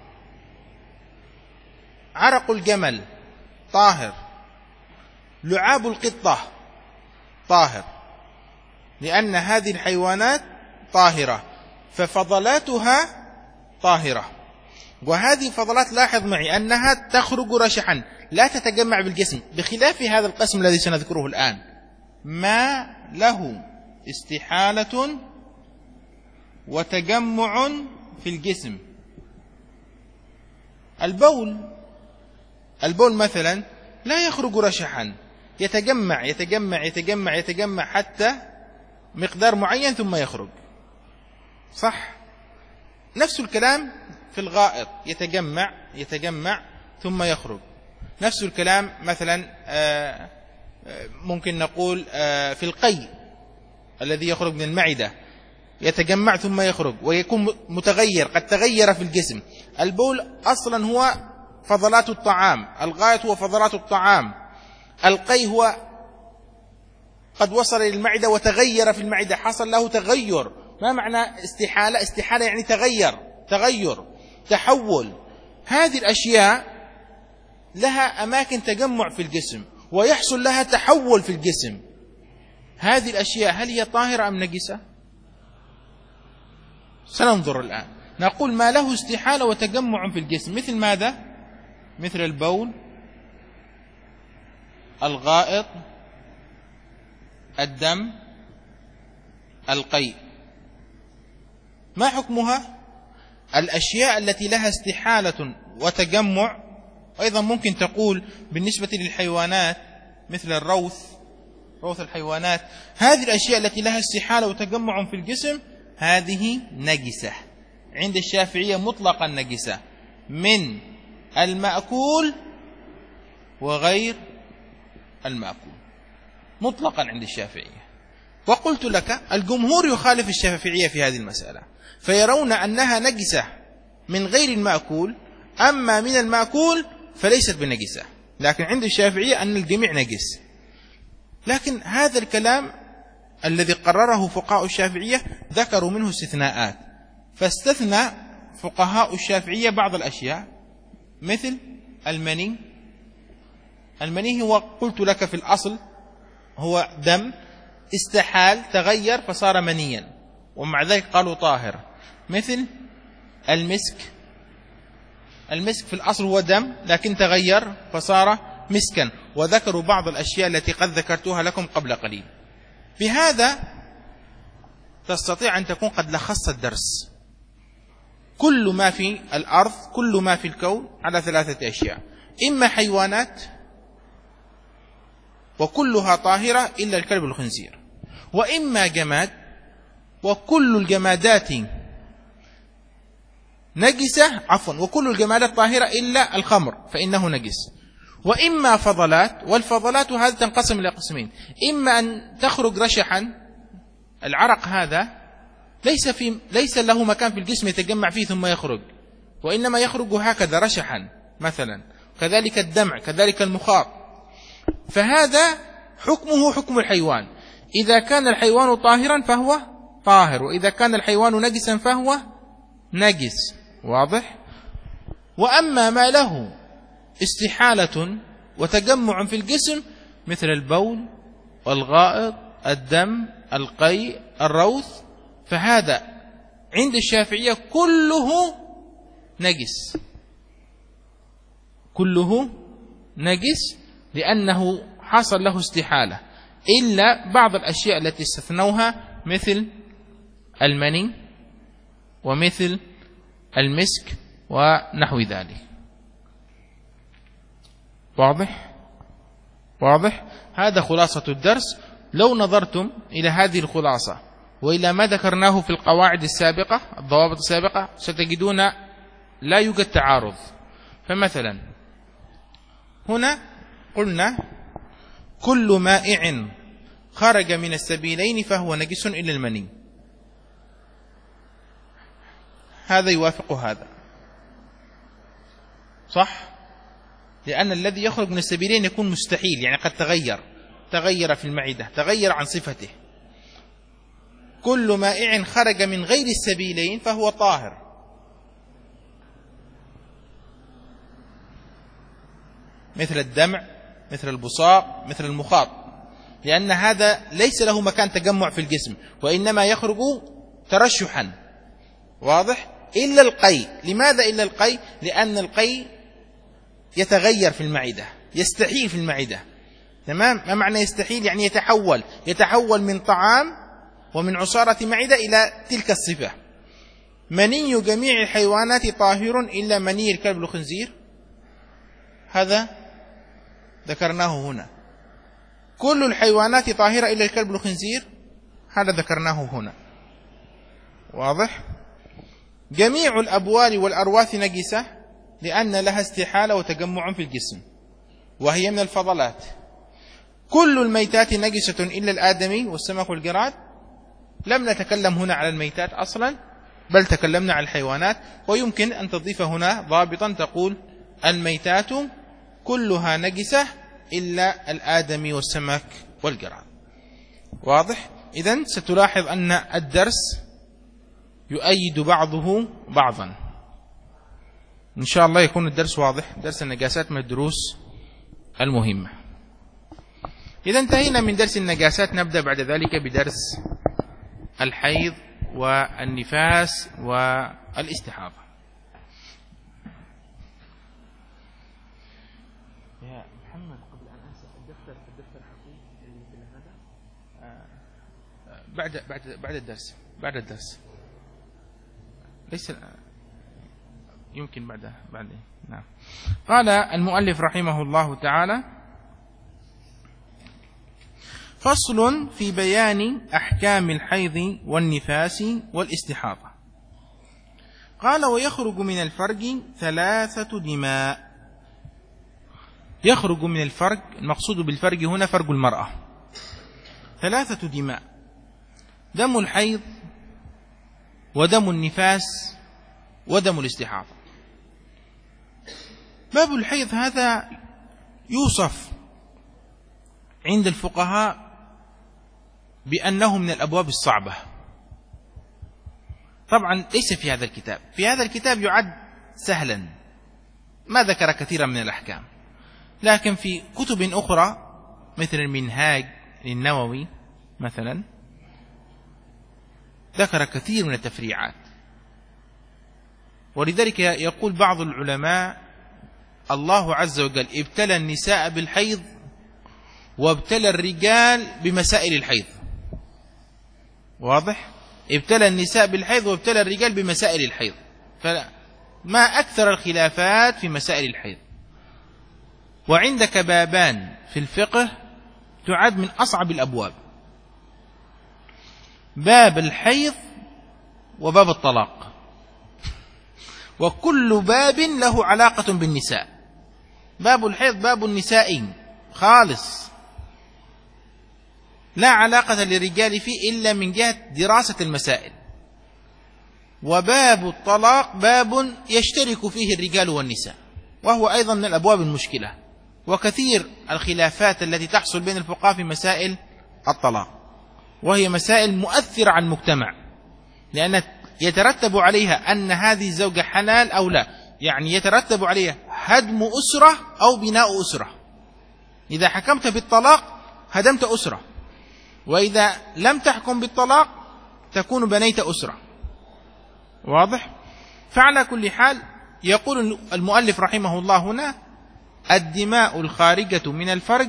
عرق الجمل طاهر، لعاب القطة طاهر، لأن هذه الحيوانات طاهرة ففضلاتها طاهرة. وهذه فضلات لاحظ معي أنها تخرج رشحا لا تتجمع بالجسم، بخلاف هذا القسم الذي سنذكره الآن، ما له استحالة وتجمع في الجسم. البول البول مثلا لا يخرج رشحا، يتجمع يتجمع يتجمع يتجمع حتى مقدار معين ثم يخرج، صح؟ نفس الكلام في الغائط، يتجمع يتجمع ثم يخرج. نفس الكلام مثلا ممكن نقول في القيء الذي يخرج من المعدة، يتجمع ثم يخرج ويكون متغير، قد تغير في الجسم. البول أصلا هو فضلات الطعام، الغائط هو فضلات الطعام، القيء هو قد وصل إلى المعدة وتغير في المعدة، حصل له تغير. ما معنى استحالة؟ استحالة يعني تغير، تغير، تحول. هذه الأشياء لها أماكن تجمع في الجسم ويحصل لها تحول في الجسم. هذه الأشياء هل هي طاهرة أم نجسة؟ سننظر الآن. نقول ما له استحالة وتجمع في الجسم، مثل ماذا؟ مثل البول، الغائط، الدم، القيء. ما حكمها؟ الأشياء التي لها استحالة وتجمع. أيضا ممكن تقول بالنسبة للحيوانات مثل الروث، روث الحيوانات، هذه الأشياء التي لها استحالة وتجمع في الجسم هذه نجسة عند الشافعية مطلقا، نجسة من المأكول وغير المأكول مطلقا عند الشافعية. وقلت لك الجمهور يخالف الشافعية في هذه المسألة، فيرون أنها نجسة من غير المأكول، أما من المأكول فليست بنجسة. لكن عند الشافعية أن الجميع نجس. لكن هذا الكلام الذي قرره فقهاء الشافعية ذكروا منه استثناءات، فاستثنى فقهاء الشافعية بعض الأشياء مثل المني. المني هو قلت لك في الأصل هو دم، استحال تغير فصار منيا، ومع ذلك قالوا طاهر. مثل المسك، المسك في الأصل هو دم لكن تغير فصار مسكا، وذكروا بعض الأشياء التي قد ذكرتها لكم قبل قليل. بهذا تستطيع أن تكون قد لخصت الدرس. كل ما في الأرض، كل ما في الكون على ثلاثة أشياء: إما حيوانات وكلها طاهرة إلا الكلب والخنزير، وإما جماد وكل الجمادات نجسة، عفوا وكل الجمادات طاهرة إلا الخمر فإنه نجس، وإما فضلات، والفضلات هذه تنقسم إلى قسمين: إما أن تخرج رشحا، العرق هذا ليس في ليس له مكان في الجسم يتجمع فيه ثم يخرج، وإنما يخرج هكذا رشحا مثلا، كذلك الدمع، كذلك المخاط، فهذا حكمه حكم الحيوان. إذا كان الحيوان طاهرا فهو طاهر، وإذا كان الحيوان نجسا فهو نجس. واضح؟ وأما ما له استحالة وتجمع في الجسم مثل البول والغائط، الدم، القيء، الروث، فهذا عند الشافعية كله نجس، كله نجس لأنه حصل له استحالة، إلا بعض الأشياء التي استثنوها مثل المني ومثل المسك ونحو ذلك. واضح؟ واضح؟ هذا خلاصة الدرس. لو نظرتم إلى هذه الخلاصة وإلى ما ذكرناه في القواعد السابقة، الضوابط السابقة، ستجدون لا يوجد تعارض. فمثلا هنا قلنا كل مائع خرج من السبيلين فهو نجس إلا المني، هذا يوافق هذا، صح؟ لأن الذي يخرج من السبيلين يكون مستحيل، يعني قد تغير تغير في المعدة، تغير عن صفته. كل مائع خرج من غير السبيلين فهو طاهر. مثل الدمع، مثل البصاق، مثل المخاط، لأن هذا ليس له مكان تجمع في الجسم، وإنما يخرج ترشحا. واضح؟ إلا القيء. لماذا إلا القيء؟ لأن القيء يتغير في المعدة، يستحيل في المعدة. تمام؟ ما معنى يستحيل؟ يعني يتحول يتحول من طعام ومن عصارة معدة إلى تلك الصفة. مني جميع الحيوانات طاهر إلا مني الكلب والخنزير، هذا ذكرناه هنا. كل الحيوانات طاهرة إلا الكلب والخنزير، هذا ذكرناه هنا. واضح؟ جميع الأبوال والأرواث نجسة لأن لها استحالة وتجمع في الجسم وهي من الفضلات. كل الميتات نجسة إلا الآدمي والسمك والجراد، لم نتكلم هنا على الميتات أصلا، بل تكلمنا على الحيوانات. ويمكن أن تضيف هنا ضابطا تقول الميتات كلها نجسة إلا الآدمي والسمك والجراد. واضح؟ إذن ستلاحظ أن الدرس يؤيد بعضه بعضا. إن شاء الله يكون الدرس واضح. درس النجاسات من الدروس المهمة. إذا انتهينا من درس النجاسات، نبدأ بعد ذلك بدرس الحيض والنفاس والاستحاضة. يا محمد، قبل أن أنسى، الدفتر الدفتر حقيقي اللي في هذا بعد بعد بعد الدرس بعد الدرس ليس يمكن بعد بعد نعم. قال المؤلف رحمه الله تعالى: فصل في بيان أحكام الحيض والنفاس والاستحاضة. قال: ويخرج من الفرج ثلاثة دماء. يخرج من الفرج، المقصود بالفرج هنا فرج المرأة، ثلاثة دماء: دم الحيض ودم النفاس ودم الاستحاضة. باب الحيض هذا يوصف عند الفقهاء بأنه من الأبواب الصعبة. طبعا ليس في هذا الكتاب، في هذا الكتاب يعد سهلا، ما ذكر كثيرا من الأحكام، لكن في كتب أخرى مثل المنهاج للنووي مثلا ذكر كثير من التفريعات. ولذلك يقول بعض العلماء: الله عز وجل ابتلى النساء بالحيض وابتلى الرجال بمسائل الحيض. واضح؟ ابتلى النساء بالحيض وابتلى الرجال بمسائل الحيض، فما أكثر الخلافات في مسائل الحيض. وعندك بابان في الفقه تعد من أصعب الأبواب: باب الحيض وباب الطلاق، وكل باب له علاقة بالنساء. باب الحيض باب النساء خالص، لا علاقة للرجال فيه إلا من جهة دراسة المسائل. وباب الطلاق باب يشترك فيه الرجال والنساء، وهو أيضا من الأبواب المشكلة، وكثير الخلافات التي تحصل بين الفقهاء في مسائل الطلاق، وهي مسائل مؤثرة على المجتمع، لأن يترتب عليها أن هذه الزوجة حلال أو لا، يعني يترتب عليها هدم أسرة أو بناء أسرة. إذا حكمت بالطلاق هدمت أسرة، وإذا لم تحكم بالطلاق تكون بنيت أسرة. واضح؟ فعلى كل حال يقول المؤلف رحمه الله هنا: الدماء الخارجة من الفرج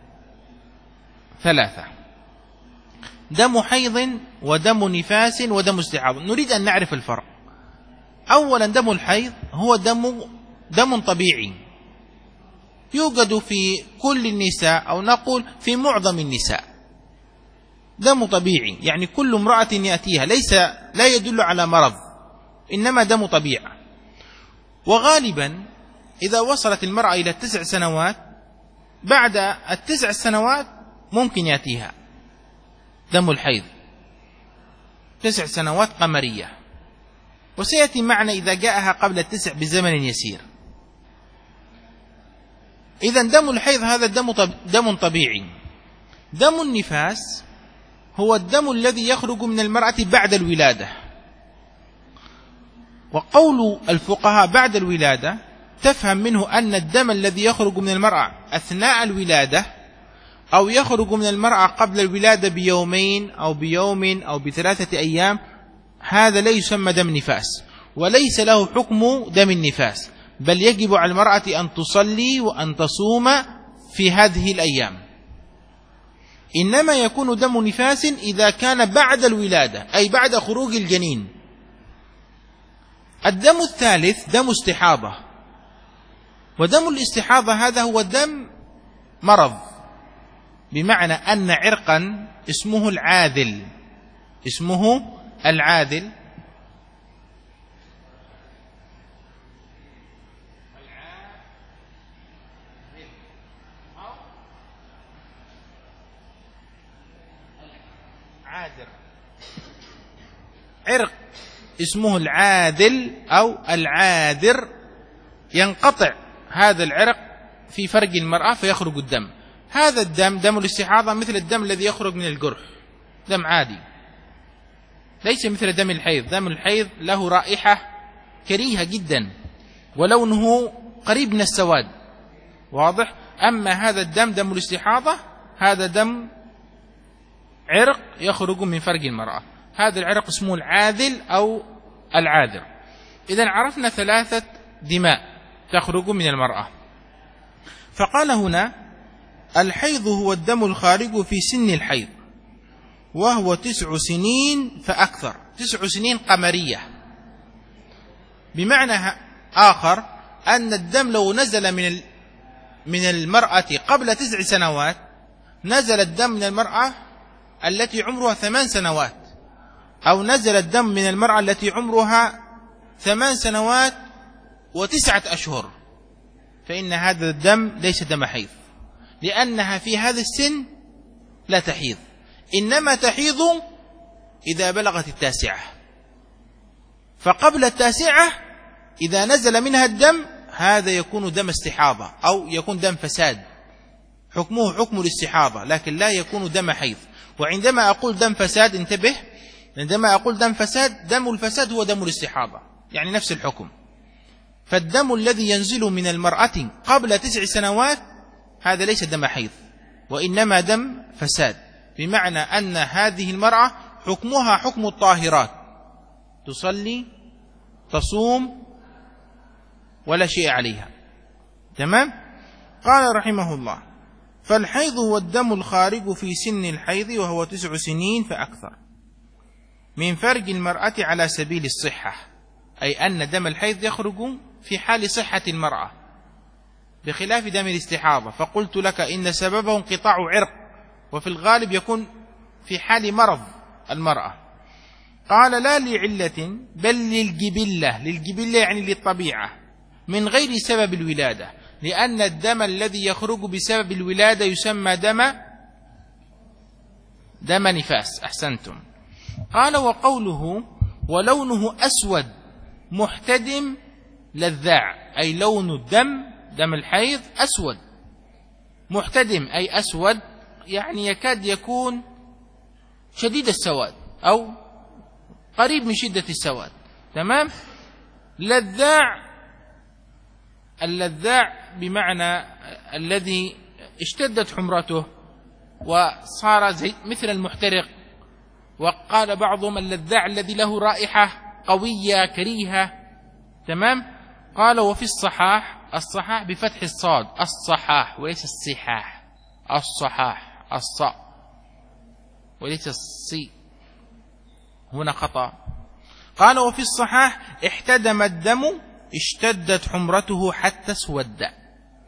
ثلاثة: دم حيض ودم نفاس ودم استحاضة. نريد أن نعرف الفرق. أولا، دم الحيض هو دم دم طبيعي، يوجد في كل النساء أو نقول في معظم النساء، دم طبيعي، يعني كل امرأة يأتيها، ليس لا يدل على مرض، إنما دم طبيعة. وغالبا إذا وصلت المرأة إلى التسع سنوات، بعد التسع سنوات ممكن يأتيها دم الحيض، تسع سنوات قمرية، وسيأتي معنا إذا جاءها قبل التسع بزمن يسير. إذن دم الحيض هذا دم دم طبيعي. دم النفاس هو الدم الذي يخرج من المرأة بعد الولادة، وقول الفقهاء بعد الولادة تفهم منه أن الدم الذي يخرج من المرأة أثناء الولادة أو يخرج من المرأة قبل الولادة بيومين أو بيوم أو بثلاثة أيام، هذا لا يسمى دم نفاس، وليس له حكم دم النفاس، بل يجب على المرأة أن تصلي وأن تصوم في هذه الأيام. إنما يكون دم نفاس إذا كان بعد الولادة، أي بعد خروج الجنين. الدم الثالث دم استحاضة، ودم الاستحاضة هذا هو دم مرض، بمعنى أن عرقا اسمه العاذل، اسمه العاذل عاذر، عرق اسمه العاذل أو العاذر، ينقطع هذا العرق في فرج المرأة فيخرج الدم. هذا الدم دم الاستحاضة مثل الدم الذي يخرج من الجرح، دم عادي، ليس مثل دم الحيض. دم الحيض له رائحة كريهة جدا ولونه قريب من السواد، واضح؟ أما هذا الدم دم الاستحاضة هذا دم عرق يخرج من فرج المرأة، هذا العرق اسمه العاذل أو العاذر. إذن عرفنا ثلاثة دماء تخرج من المرأة. فقال هنا: الحيض هو الدم الخارج في سن الحيض، وهو تسع سنين فأكثر، تسع سنين قمرية. بمعنى آخر أن الدم لو نزل من من المرأة قبل تسع سنوات، نزل الدم من المرأة التي عمرها ثمان سنوات، أو نزل الدم من المرأة التي عمرها ثمان سنوات وتسعة أشهر، فإن هذا الدم ليس دم حيض، لأنها في هذا السن لا تحيض، إنما تحيض إذا بلغت التاسعة. فقبل التاسعة إذا نزل منها الدم هذا يكون دم استحاضة أو يكون دم فساد، حكمه حكم الاستحاضة، لكن لا يكون دم حيض. وعندما أقول دم فساد انتبه، عندما أقول دم فساد، دم الفساد هو دم الاستحاضة، يعني نفس الحكم. فالدم الذي ينزل من المرأة قبل تسع سنوات هذا ليس دم حيض، وإنما دم فساد، بمعنى أن هذه المرأة حكمها حكم الطاهرات، تصلي تصوم ولا شيء عليها. تمام؟ قال رحمه الله: فالحيض هو الدم الخارج في سن الحيض، وهو تسع سنين فأكثر، من فرج المرأة على سبيل الصحة، أي أن دم الحيض يخرج في حال صحة المرأة بخلاف دم الاستحاضة. فقلت لك إن سببه انقطاع عرق، وفي الغالب يكون في حال مرض المرأة. قال: لا لعلة بل للجبلة، للجبلة يعني للطبيعة، من غير سبب الولادة، لأن الدم الذي يخرج بسبب الولادة يسمى دم دم نفاس. أحسنتم. قال: وقوله: ولونه أسود محتدم لذاع، أي لون الدم دم الحيض أسود، محتدم أي أسود، يعني يكاد يكون شديد السواد أو قريب من شدة السواد. تمام؟ لذاع، اللذاع بمعنى الذي اشتدت حمرته وصار زي مثل المحترق. وقال بعضهم اللذاع الذي له رائحة قوية كريهة. تمام؟ قال: وفي الصحاح، الصحاح بفتح الصاد، الصحاح وليس الصحاح، الصحاح الصاء وليس الصي، هنا خطأ. قال: وفي الصحاح: احتدم الدم اشتدت حمرته حتى اسود.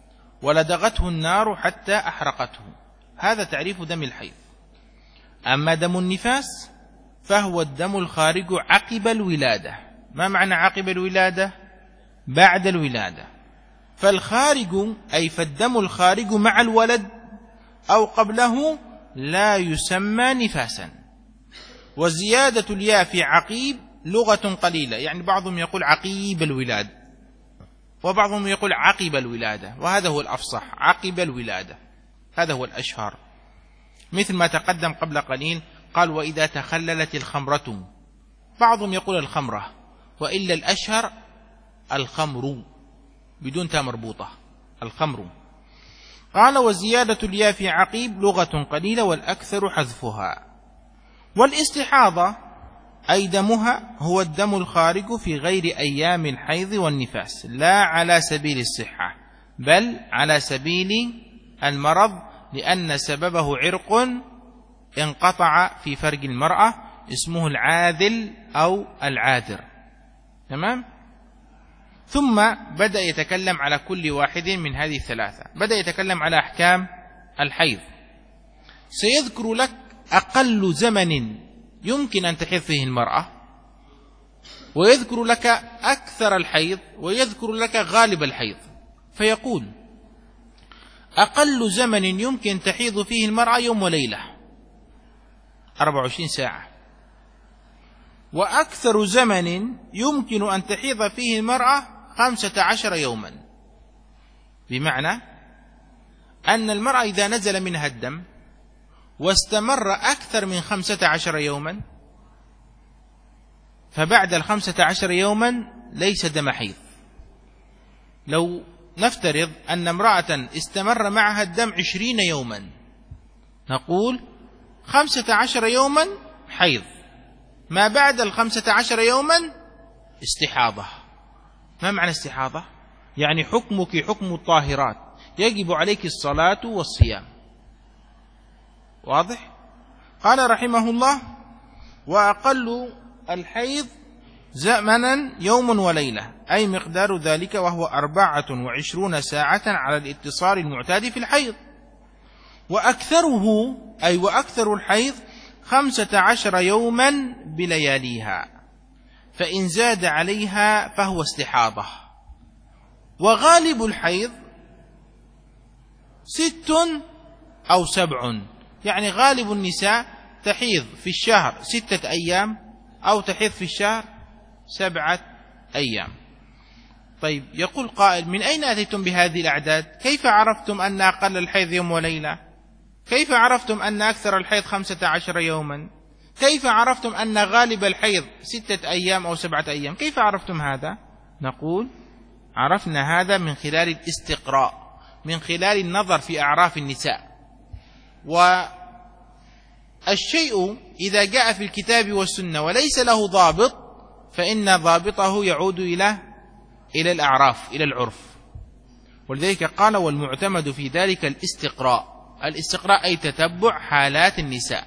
ولدغته النار حتى أحرقته. هذا تعريف دم الحيض. أما دم النفاس فهو الدم الخارج عقب الولادة. ما معنى عقب الولادة؟ بعد الولادة. فالخارج أي فالدم الخارج مع الولد أو قبله لا يسمى نفاسا. وزيادة الياء في عقيب لغة قليلة، يعني بعضهم يقول عقيب الولادة وبعضهم يقول عقب الولادة، وهذا هو الأفصح، عقب الولادة، هذا هو الأشهر. مثل ما تقدم قبل قليل، قال وإذا تخللت الخمرة، بعضهم يقول الخمرة، وإلا الأشهر الخمر بدون تاء مربوطة، الخمر. قال وزيادة الياء في عقيب لغة قليلة والأكثر حذفها. والاستحاضة أي دمها هو الدم الخارج في غير أيام الحيض والنفاس، لا على سبيل الصحة بل على سبيل المرض، لأن سببه عرق انقطع في فرج المرأة اسمه العاذل أو العاذر. تمام؟ ثم بدأ يتكلم على كل واحد من هذه الثلاثة. بدأ يتكلم على أحكام الحيض. سيذكر لك أقل زمن يمكن أن تحيض فيه المرأة، ويذكر لك أكثر الحيض، ويذكر لك غالب الحيض. فيقول أقل زمن يمكن تحيض فيه المرأة يوم وليلة، أربع وعشرين ساعة. وأكثر زمن يمكن أن تحيض فيه المرأة خمسة عشر يوما، بمعنى أن المرأة إذا نزل منها الدم واستمر أكثر من خمسة عشر يوما، فبعد الخمسة عشر يوما ليس دم حيض. لو نفترض أن امرأة استمر معها الدم عشرين يوما، نقول خمسة عشر يوما حيض، ما بعد الخمسة عشر يوما استحاضة. ما معنى استحاضة؟ يعني حكمك حكم الطاهرات، يجب عليك الصلاة والصيام. واضح؟ قال رحمه الله وأقل الحيض زمنا يوم وليلة، أي مقدار ذلك، وهو أربعة وعشرون ساعة على الاتصال المعتاد في الحيض. وأكثره أي وأكثر الحيض خمسة عشر يوما بلياليها، فإن زاد عليها فهو استحاضة. وغالب الحيض ست أو سبع، يعني غالب النساء تحيض في الشهر ستة أيام أو تحيض في الشهر سبعة أيام. طيب، يقول قائل من أين أتيتم بهذه الأعداد؟ كيف عرفتم أن أقل الحيض يوم وليلة؟ كيف عرفتم أن أكثر الحيض خمسة عشر يوما؟ كيف عرفتم أن غالب الحيض ستة أيام أو سبعة أيام؟ كيف عرفتم هذا؟ نقول عرفنا هذا من خلال الاستقراء، من خلال النظر في أعراف النساء. والشيء إذا جاء في الكتاب والسنة وليس له ضابط، فإن ضابطه يعود إلى إلى الأعراف، إلى العرف. ولذلك قال والمعتمد في ذلك الاستقراء. الاستقراء أي تتبع حالات النساء.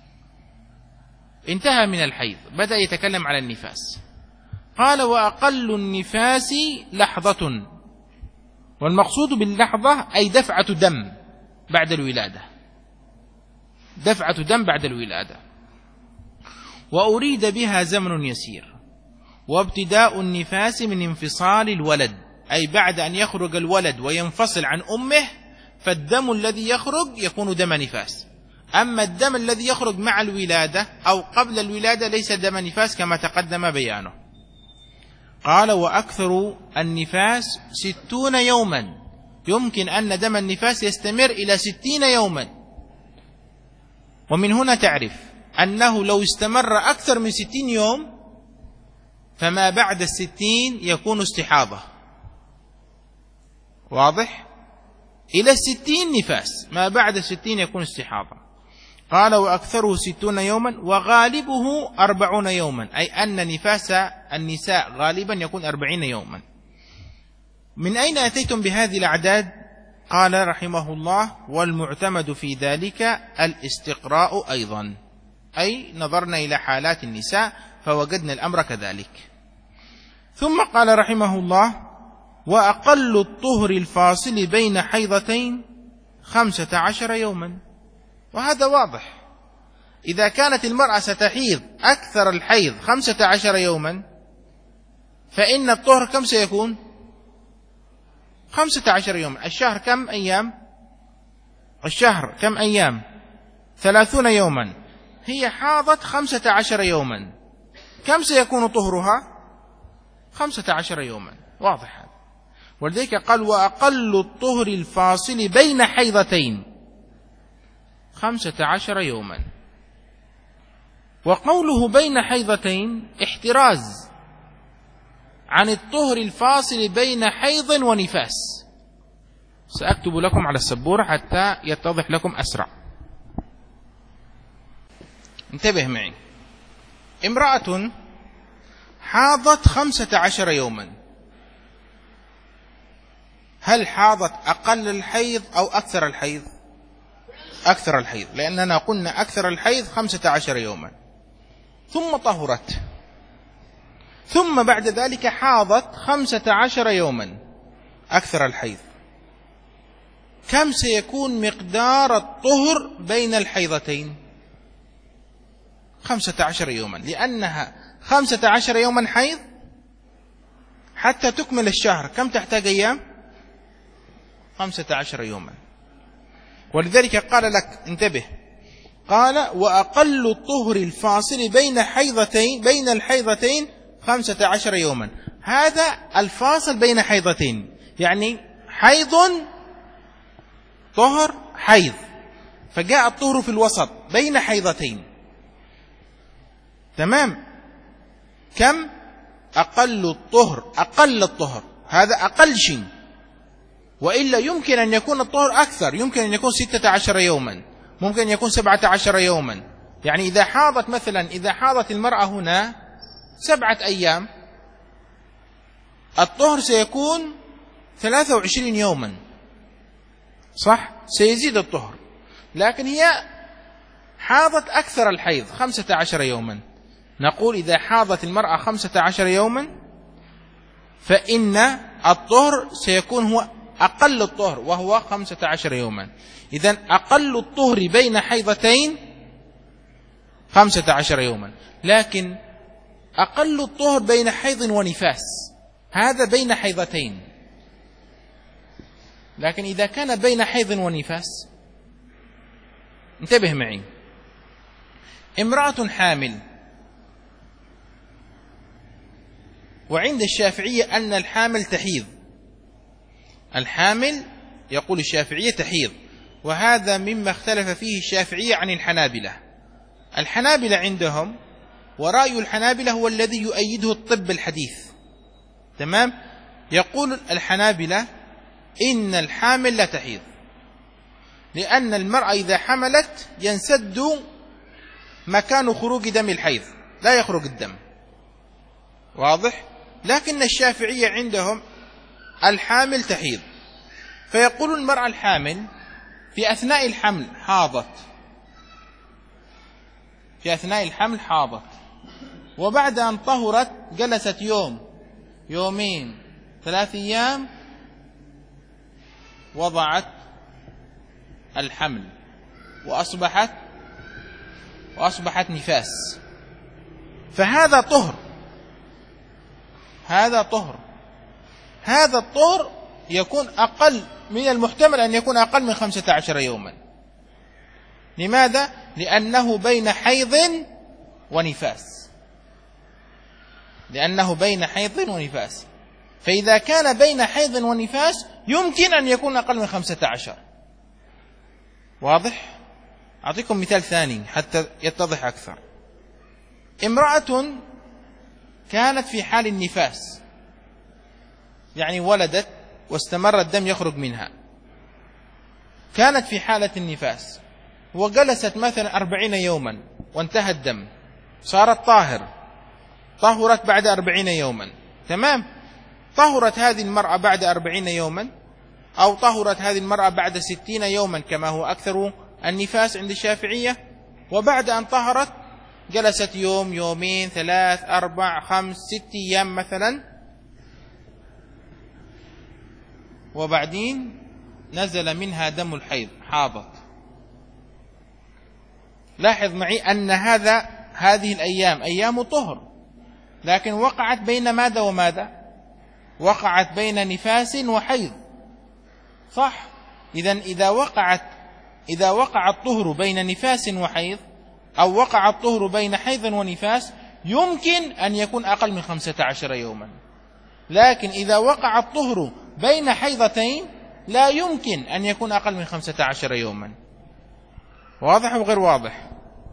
انتهى من الحيض، بدأ يتكلم على النفاس. قال وأقل النفاس لحظة، والمقصود باللحظة أي دفعة دم بعد الولادة، دفعة دم بعد الولادة. وأريد بها زمن يسير. وابتداء النفاس من انفصال الولد، أي بعد أن يخرج الولد وينفصل عن أمه، فالدم الذي يخرج يكون دم نفاس. أما الدم الذي يخرج مع الولادة أو قبل الولادة ليس دم نفاس كما تقدم بيانه. قال وأكثر النفاس ستون يوما، يمكن أن دم النفاس يستمر إلى ستين يوما. ومن هنا تعرف أنه لو استمر أكثر من ستين يوم فما بعد الستين يكون استحاضة. واضح؟ إلى الستين نفاس، ما بعد الستين يكون استحاضة. قال وأكثره ستون يوما وغالبه أربعون يوما، أي أن نفاس النساء غالبا يكون أربعين يوما. من أين أتيتم بهذه الأعداد؟ قال رحمه الله والمعتمد في ذلك الاستقراء أيضا، أي نظرنا إلى حالات النساء فوجدنا الأمر كذلك. ثم قال رحمه الله وأقل الطهر الفاصل بين حيضتين خمسة عشر يوما. وهذا واضح، إذا كانت المرأة ستحيض أكثر الحيض خمسة عشر يوما فإن الطهر كم سيكون؟ خمسة عشر يوما. الشهر كم أيام؟ الشهر كم أيام؟ ثلاثون يوما. هي حاضت خمسة عشر يوما، كم سيكون طهرها؟ خمسة عشر يوما. واضح هذا. ولذلك قال وأقل الطهر الفاصل بين حيضتين خمسة عشر يوما. وقوله بين حيضتين احتراز عن الطهر الفاصل بين حيض ونفاس. سأكتب لكم على السبورة حتى يتضح لكم أسرع. انتبه معي. امرأة حاضت خمسة عشر يوما، هل حاضت أقل الحيض أو أكثر الحيض؟ أكثر الحيض، لأننا قلنا أكثر الحيض خمسة عشر يوما. ثم طهرت، ثم بعد ذلك حاضت خمسة عشر يوما أكثر الحيض. كم سيكون مقدار الطهر بين الحيضتين؟ خمسة عشر يوما، لأنها خمسة عشر يوما حيض حتى تكمل الشهر. كم تحتاج أيام؟ خمسة عشر يوما. ولذلك قال لك انتبه، قال وأقل الطهر الفاصل بين حيضتين بين الحيضتين خمسة عشر يوما. هذا الفاصل بين حيضتين، يعني حيض طهر حيض، فجاء الطهر في الوسط بين حيضتين. تمام. كم؟ أقل الطهر، أقل الطهر، هذا أقل شيء. وإلا يمكن أن يكون الطهر أكثر، يمكن أن يكون ستة عشر يوما، ممكن أن يكون سبعة عشر يوما. يعني إذا حاضت مثلا، إذا حاضت المرأة هنا سبعة أيام، الطهر سيكون ثلاثة وعشرين يوما، صح؟ سيزيد الطهر. لكن هي حاضت أكثر الحيض خمسة عشر يوما. نقول إذا حاضت المرأة خمسة عشر يوما فإن الطهر سيكون هو أقل الطهر وهو خمسة عشر يوما. إذن أقل الطهر بين حيضتين خمسة عشر يوما. لكن أقل الطهر بين حيض ونفاس هذا بين حيضتين. لكن إذا كان بين حيض ونفاس، انتبه معي، امرأة حامل، وعند الشافعية أن الحامل تحيض، الحامل يقول الشافعية تحيض، وهذا مما اختلف فيه الشافعية عن الحنابلة. الحنابلة عندهم، ورأي الحنابلة هو الذي يؤيده الطب الحديث، تمام، يقول الحنابلة إن الحامل لا تحيض، لأن المرأة إذا حملت ينسد مكان خروج دم الحيض، لا يخرج الدم، واضح. لكن الشافعية عندهم الحامل تحيض، فيقول المرأة الحامل في أثناء الحمل حاضت، في أثناء الحمل حاضت، وبعد أن طهرت جلست يوم يومين ثلاث أيام وضعت الحمل وأصبحت وأصبحت نفاس، فهذا طهر، هذا طهر، هذا الطهر يكون أقل من المحتمل أن يكون أقل من خمسة عشر يوما. لماذا؟ لأنه بين حيض ونفاس، لأنه بين حيض ونفاس، فإذا كان بين حيض ونفاس يمكن أن يكون أقل من خمسة عشر. واضح؟ أعطيكم مثال ثاني حتى يتضح أكثر. امرأة كانت في حال النفاس، يعني ولدت واستمر الدم يخرج منها، كانت في حالة النفاس وجلست مثلا أربعين يوما وانتهى الدم، صارت طاهر، طهرت بعد أربعين يوما، تمام. طهرت هذه المرأة بعد أربعين يوما، أو طهرت هذه المرأة بعد ستين يوما كما هو أكثر النفاس عند الشافعية، وبعد أن طهرت جلست يوم يومين ثلاث أربع خمس ست أيام مثلا، وبعدين نزل منها دم الحيض، حاضت. لاحظ معي أن هذا هذه الأيام أيام طهر، لكن وقعت بين ماذا وماذا؟ وقعت بين نفاس وحيض، صح؟ إذن إذا وقعت إذا وقع الطهر بين نفاس وحيض، أو وقع الطهر بين حيض ونفاس، يمكن أن يكون أقل من خمسة عشر يوما. لكن إذا وقع الطهر بين حيضتين لا يمكن أن يكون أقل من خمسة عشر يوما. واضح أو غير واضح؟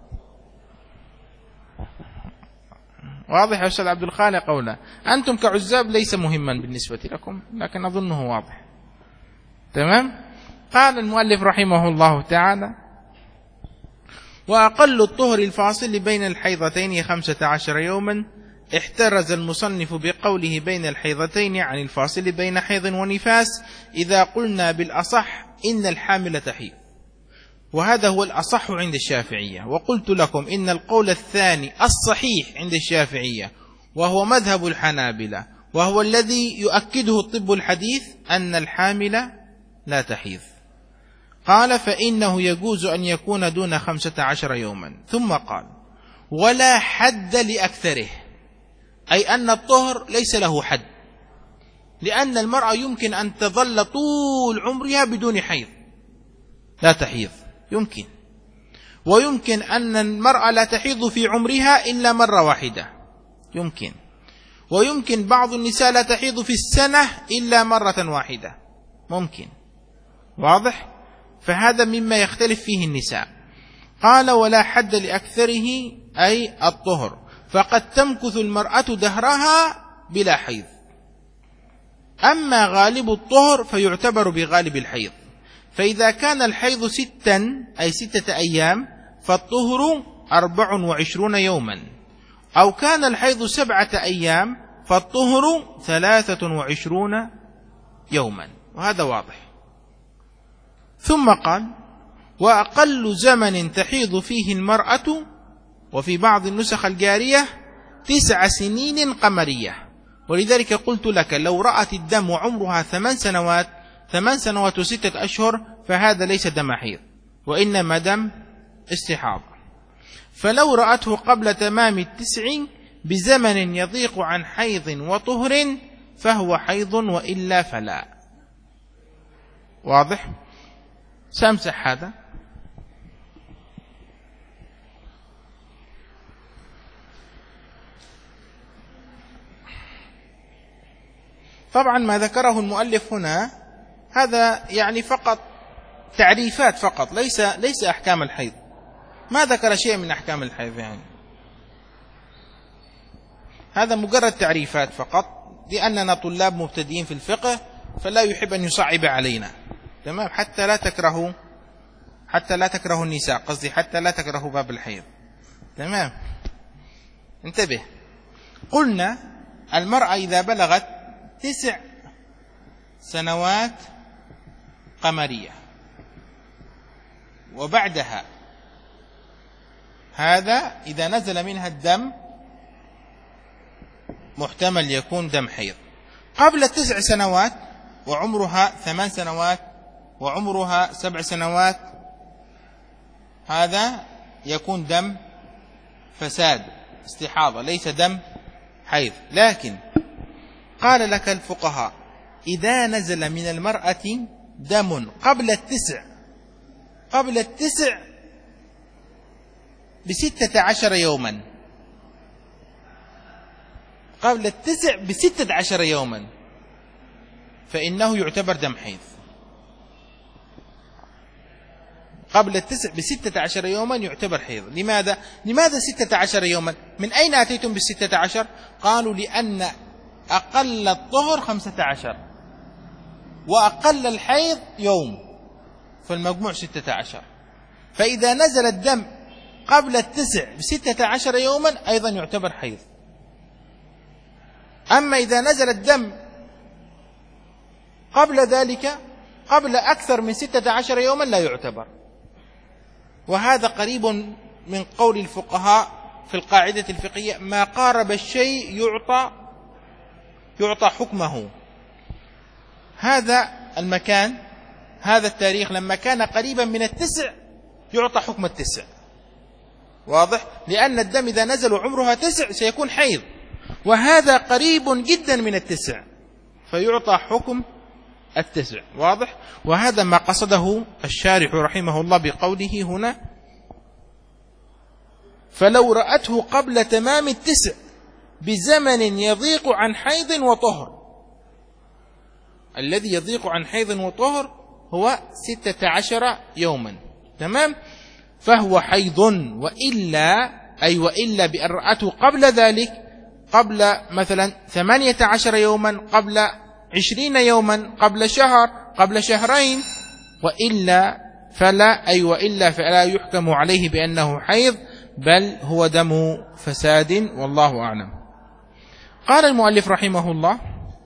واضح يا أستاذ عبد الخالق أو لا؟ أنتم كعزاب ليس مهما بالنسبة لكم، لكن أظنه واضح. تمام؟ قال المؤلف رحمه الله تعالى: وأقل الطهر الفاصل بين الحيضتين خمسة عشر يوما. احترز المصنف بقوله بين الحيضتين عن الفاصل بين حيض ونفاس إذا قلنا بالأصح إن الحامل تحيض، وهذا هو الأصح عند الشافعية. وقلت لكم إن القول الثاني الصحيح عند الشافعية، وهو مذهب الحنابلة، وهو الذي يؤكده الطب الحديث، أن الحامل لا تحيض. قال: فإنه يجوز أن يكون دون خمسة عشر يوما. ثم قال: ولا حد لأكثره، أي أن الطهر ليس له حد، لأن المرأة يمكن أن تظل طول عمرها بدون حيض لا تحيض، يمكن. ويمكن أن المرأة لا تحيض في عمرها إلا مرة واحدة، يمكن. ويمكن بعض النساء لا تحيض في السنة إلا مرة واحدة، ممكن. واضح؟ فهذا مما يختلف فيه النساء. قال: ولا حد لأكثره، أي الطهر، فقد تمكث المرأة دهرها بلا حيض. أما غالب الطهر فيعتبر بغالب الحيض، فإذا كان الحيض ستا أي ستة أيام فالطهر أربع وعشرون يوما، أو كان الحيض سبعة أيام فالطهر ثلاثة وعشرون يوما، وهذا واضح. ثم قال: وأقل زمن تحيض فيه المرأة، وفي بعض النسخ الجارية، تسع سنين قمرية. ولذلك قلت لك لو رأت الدم وعمرها ثمان سنوات ثمان سنوات وستة أشهر فهذا ليس دم حيض، وإنما دم استحاضة. فلو رأته قبل تمام التسع بزمن يضيق عن حيض وطهر فهو حيض، وإلا فلا. واضح؟ سأمسح هذا. طبعا ما ذكره المؤلف هنا هذا يعني فقط تعريفات فقط، ليس ليس أحكام الحيض، ما ذكر شيء من أحكام الحيض، يعني هذا مجرد تعريفات فقط، لأننا طلاب مبتدئين في الفقه فلا يحب أن يصعب علينا. تمام؟ حتى لا تكرهوا حتى لا تكرهوا النساء، قصدي حتى لا تكرهوا باب الحيض. تمام؟ انتبه. قلنا المرأة إذا بلغت تسع سنوات قمرية وبعدها، هذا إذا نزل منها الدم محتمل يكون دم حيض. قبل تسع سنوات وعمرها ثمان سنوات وعمرها سبع سنوات، هذا يكون دم فساد استحاضة، ليس دم حيض. لكن قال لك الفقهاء: إذا نزل من المرأة دم قبل التسع قبل التسع بستة عشر يوما قبل التسع بستة عشر يوما فإنه يعتبر دم حيض. قبل التسع بستة عشر يوما يعتبر حيض. لماذا؟ لماذا ستة عشر يوما؟ من أين أتيتم بالستة عشر؟ قالوا لأن أقل الطهر خمسة عشر وأقل الحيض يوم، فالمجموع ستة عشر. فإذا نزل الدم قبل التسع بستة عشر يوما أيضا يعتبر حيض. أما إذا نزل الدم قبل ذلك قبل أكثر من ستة عشر يوما لا يعتبر. وهذا قريب من قول الفقهاء في القاعدة الفقهية: ما قارب الشيء يعطى يعطى حكمه. هذا المكان، هذا التاريخ لما كان قريبا من التسع يعطى حكم التسع، واضح؟ لأن الدم إذا نزل عمرها تسع سيكون حيض، وهذا قريب جدا من التسع فيعطى حكم التسع، واضح؟ وهذا ما قصده الشارح رحمه الله بقوله هنا: فلو رأته قبل تمام التسع بزمن يضيق عن حيض وطهر. الذي يضيق عن حيض وطهر هو ستة عشر يوما، تمام؟ فهو حيض، وإلا أي وإلا بأن رأته قبل ذلك، قبل مثلا ثمانية عشر يوما، قبل عشرين يوما، قبل شهر، قبل شهرين، وإلا فلا أي وإلا فلا يحكم عليه بأنه حيض، بل هو دم فساد، والله أعلم. قال المؤلف رحمه الله: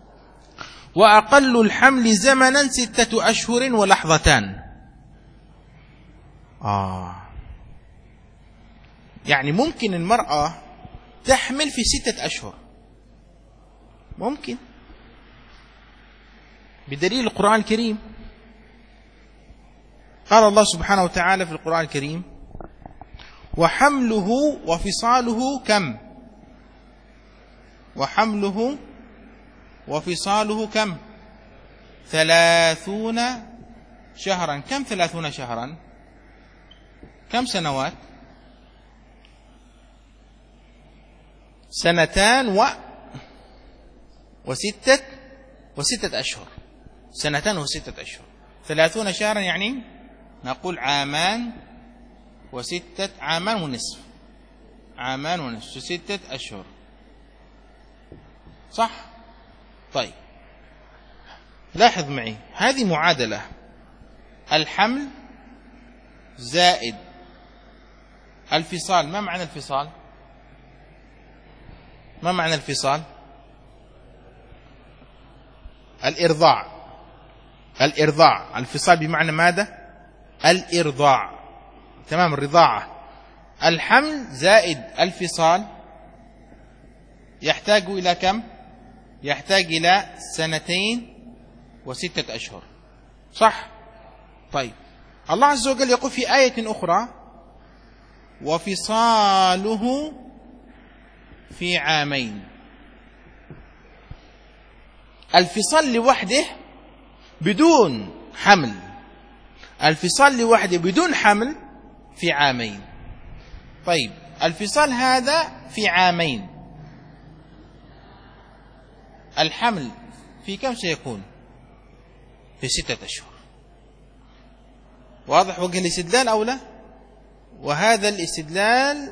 وأقل الحمل زمنا ستة أشهر ولحظتان. آه يعني ممكن المرأة تحمل في ستة أشهر، ممكن، بدليل القرآن الكريم. قال الله سبحانه وتعالى في القرآن الكريم: وحمله وفصاله كم؟ وحمله وفصاله كم؟ ثلاثون شهرا. كم ثلاثون شهرا؟ كم سنوات؟ سنتان و وستة وستة أشهر. سنتان وستة أشهر. ثلاثون شهرا يعني نقول عامان وستة، عامان ونصف، عامان ونصف، ستة أشهر، صح؟ طيب لاحظ معي هذه معادلة: الحمل زائد الفصال. ما معنى الفصال؟ ما معنى الفصال؟ الإرضاع. الإرضاع، الفصال بمعنى ماذا؟ الإرضاع، تمام، الرضاعة. الحمل زائد الفصال يحتاج إلى كم؟ يحتاج إلى سنتين وستة أشهر، صح؟ طيب الله عز وجل يقول في آية أخرى: وفصاله في عامين. الفصال لوحده بدون حمل، الفصال لوحده بدون حمل في عامين. طيب الفصال هذا في عامين، الحمل في كم سيكون؟ في ستة أشهر، واضح وجه الاستدلال أو لا؟ وهذا الاستدلال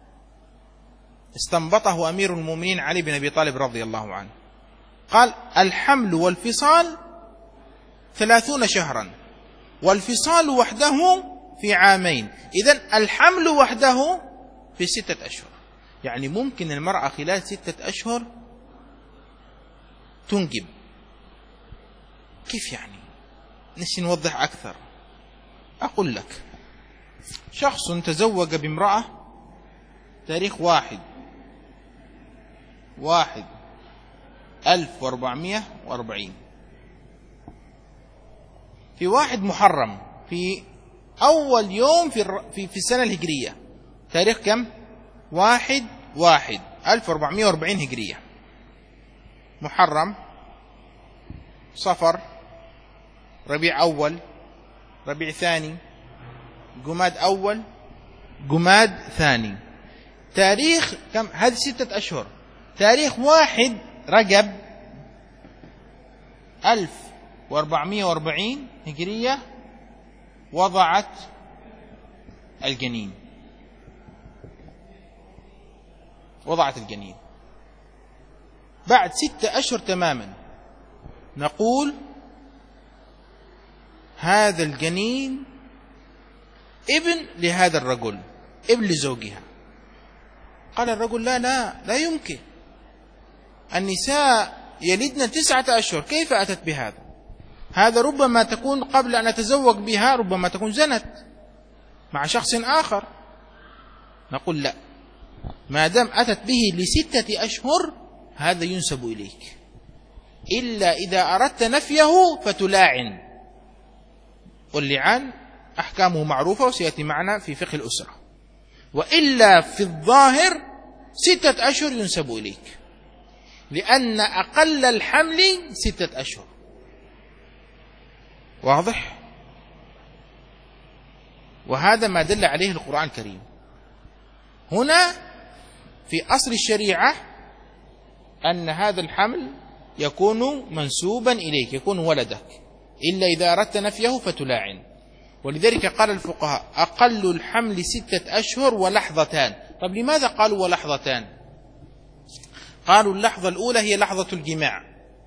استنبطه أمير المؤمنين علي بن أبي طالب رضي الله عنه، قال: الحمل والفصال ثلاثون شهرا، والفصال وحده في عامين، إذن الحمل وحده في ستة أشهر. يعني ممكن المرأة خلال ستة أشهر تنجب. كيف يعني؟ نسي نوضح أكثر. أقول لك: شخص تزوج بامرأة تاريخ واحد واحد ألف وأربعمائة وأربعين، في واحد محرم، في أول يوم في في في السنة الهجرية، تاريخ كم؟ واحد واحد ألف وأربعمائة وأربعين هجرية. محرم، صفر، ربيع أول، ربيع ثاني، جماد أول، جماد ثاني. تاريخ كم؟ هذه ستة أشهر. تاريخ واحد رجب ألف وأربعمائة وأربعين هجرية وضعت الجنين، وضعت الجنين. بعد ستة أشهر تماما نقول هذا الجنين ابن لهذا الرجل، ابن لزوجها. قال الرجل: لا لا لا يمكن، النساء يلدن تسعة أشهر، كيف أتت بهذا؟ هذا ربما تكون قبل أن أتزوج بها، ربما تكون زنت مع شخص آخر. نقول: لا، ما دام أتت به لستة أشهر هذا ينسب إليك، إلا إذا أردت نفيه فتلاعن. واللعان أحكامه معروفة وسيأتي معنا في فقه الأسرة. وإلا في الظاهر ستة أشهر ينسب إليك، لأن أقل الحمل ستة أشهر. واضح؟ وهذا ما دل عليه القرآن الكريم. هنا في أصل الشريعة أن هذا الحمل يكون منسوبا إليك، يكون ولدك، إلا إذا أردت نفيه فتلاعن. ولذلك قال الفقهاء أقل الحمل ستة أشهر ولحظتان. طب لماذا قالوا ولحظتان؟ قالوا اللحظة الأولى هي لحظة الجماع،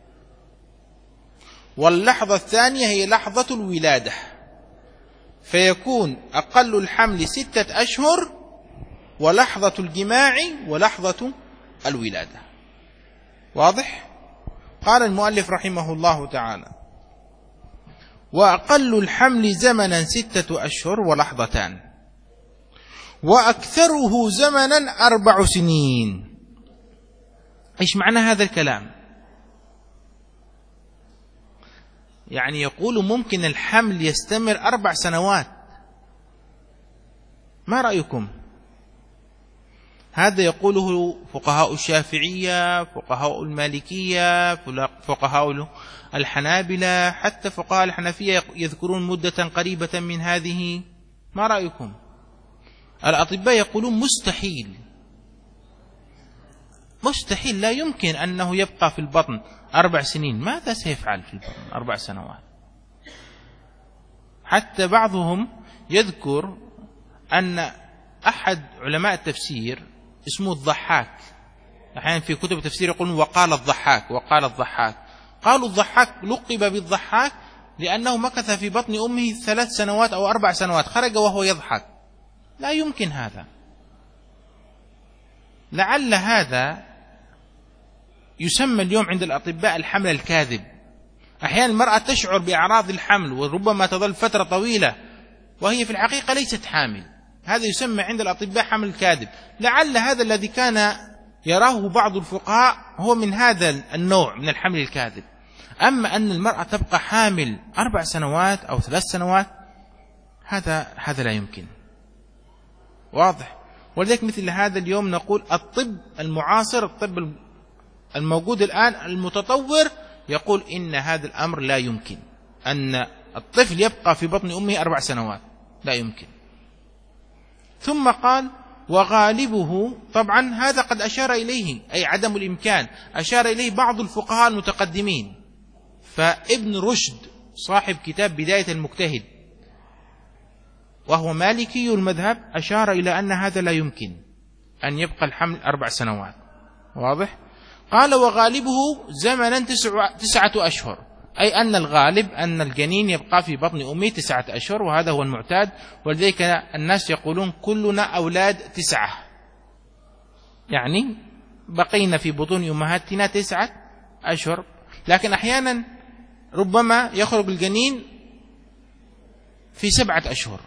واللحظة الثانية هي لحظة الولادة، فيكون أقل الحمل ستة أشهر ولحظة الجماع ولحظة الولادة. واضح؟ قال المؤلف رحمه الله تعالى وأقل الحمل زمنا ستة أشهر ولحظتان، وأكثره زمنا أربع سنين. إيش معنى هذا الكلام؟ يعني يقول ممكن الحمل يستمر أربع سنوات. ما رأيكم؟ هذا يقوله فقهاء الشافعية، فقهاء المالكية، فقهاء الحنابلة، حتى فقهاء الحنفية يذكرون مدة قريبة من هذه. ما رأيكم؟ الأطباء يقولون مستحيل مستحيل، لا يمكن أنه يبقى في البطن أربع سنين. ماذا سيفعل في البطن أربع سنوات؟ حتى بعضهم يذكر أن أحد علماء التفسير اسمه الضحاك، أحيانا في كتب التفسير يقولون وقال الضحاك وقال الضحاك. قالوا الضحاك لقب بالضحاك لأنه مكث في بطن أمه ثلاث سنوات أو أربع سنوات، خرج وهو يضحك. لا يمكن هذا. لعل هذا يسمى اليوم عند الأطباء الحمل الكاذب. أحيانا المرأة تشعر بأعراض الحمل وربما تظل فترة طويلة وهي في الحقيقة ليست حامل. هذا يسمى عند الأطباء حمل كاذب. لعل هذا الذي كان يراه بعض الفقهاء هو من هذا النوع من الحمل الكاذب. أما أن المرأة تبقى حامل أربع سنوات أو ثلاث سنوات، هذا هذا لا يمكن. واضح؟ ولذلك مثل هذا اليوم نقول الطب المعاصر، الطب الموجود الآن المتطور، يقول إن هذا الأمر لا يمكن، أن الطفل يبقى في بطن أمه أربع سنوات، لا يمكن. ثم قال وغالبه، طبعا هذا قد أشار إليه، أي عدم الإمكان، أشار إليه بعض الفقهاء المتقدمين. فابن رشد صاحب كتاب بداية المجتهد وهو مالكي المذهب أشار إلى أن هذا لا يمكن أن يبقى الحمل أربع سنوات. واضح؟ قال وغالبه زمنا تسع تسعة أشهر، أي أن الغالب أن الجنين يبقى في بطن أمه تسعة أشهر، وهذا هو المعتاد. ولذلك الناس يقولون كلنا أولاد تسعة، يعني بقينا في بطون أمهاتنا تسعة أشهر. لكن أحيانا ربما يخرج الجنين في سبعة أشهر،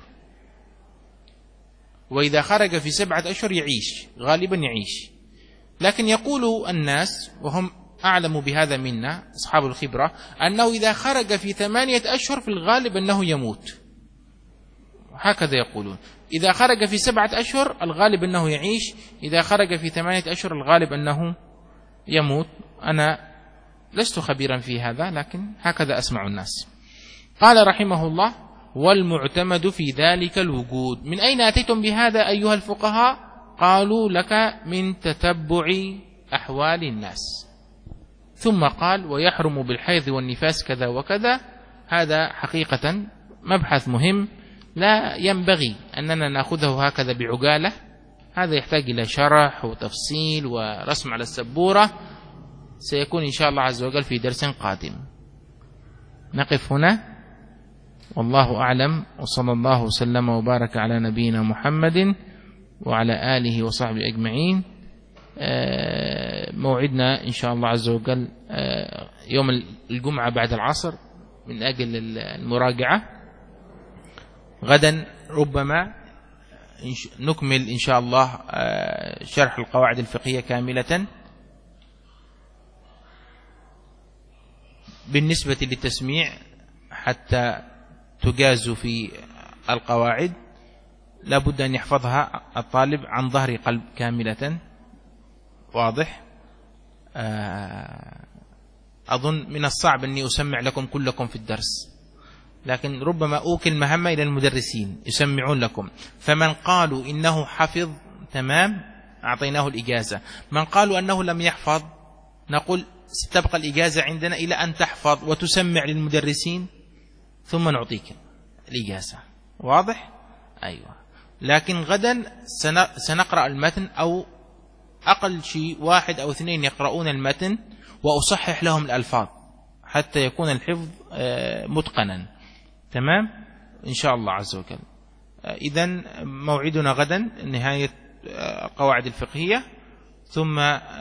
وإذا خرج في سبعة أشهر يعيش، غالبا يعيش. لكن يقول الناس وهم أعلم بهذا منا أصحاب الخبرة أنه إذا خرج في ثمانية أشهر في الغالب أنه يموت، هكذا يقولون. إذا خرج في سبعة أشهر الغالب أنه يعيش، إذا خرج في ثمانية أشهر الغالب أنه يموت. أنا لست خبيرا في هذا، لكن هكذا أسمع الناس. قال رحمه الله والمعتمد في ذلك الوجود. من أين أتيتم بهذا أيها الفقهاء؟ قالوا لك من تتبع أحوال الناس. ثم قال ويحرم بالحيض والنفاس كذا وكذا. هذا حقيقة مبحث مهم، لا ينبغي أننا نأخذه هكذا بعجالة، هذا يحتاج إلى شرح وتفصيل ورسم على السبورة، سيكون إن شاء الله عز وجل في درس قادم. نقف هنا، والله أعلم، وصلى الله وسلم وبارك على نبينا محمد وعلى آله وصحبه أجمعين. موعدنا إن شاء الله عز وجل يوم الجمعة بعد العصر من أجل المراجعة. غدا ربما نكمل إن شاء الله شرح القواعد الفقهية كاملة. بالنسبة للتسميع حتى تجاز في القواعد لابد أن يحفظها الطالب عن ظهر قلب كاملة. واضح؟ أظن من الصعب أني أسمع لكم كلكم في الدرس، لكن ربما أوكل مهمة إلى المدرسين يسمعون لكم. فمن قالوا إنه حفظ تمام أعطيناه الإجازة، من قالوا أنه لم يحفظ نقول ستبقى الإجازة عندنا إلى أن تحفظ وتسمع للمدرسين ثم نعطيك الإجازة. واضح؟ أيوة. لكن غدا سنقرأ المتن، أو أقل شيء واحد أو اثنين يقرؤون المتن وأصحح لهم الألفاظ حتى يكون الحفظ متقنا. تمام إن شاء الله عز وجل. إذن موعدنا غدا نهاية القواعد الفقهية، ثم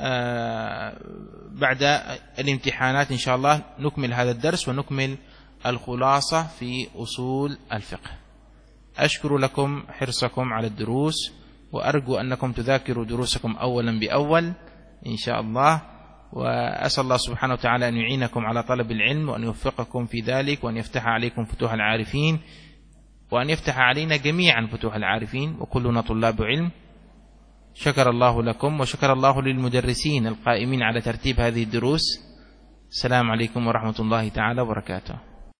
بعد الامتحانات إن شاء الله نكمل هذا الدرس ونكمل الخلاصة في أصول الفقه. أشكر لكم حرصكم على الدروس، وأرجو أنكم تذاكروا دروسكم أولا بأول إن شاء الله، وأسأل الله سبحانه وتعالى أن يعينكم على طلب العلم وأن يوفقكم في ذلك، وأن يفتح عليكم فتوح العارفين، وأن يفتح علينا جميعا فتوح العارفين، وكلنا طلاب علم. شكر الله لكم، وشكر الله للمدرسين القائمين على ترتيب هذه الدروس. السلام عليكم ورحمة الله تعالى وبركاته.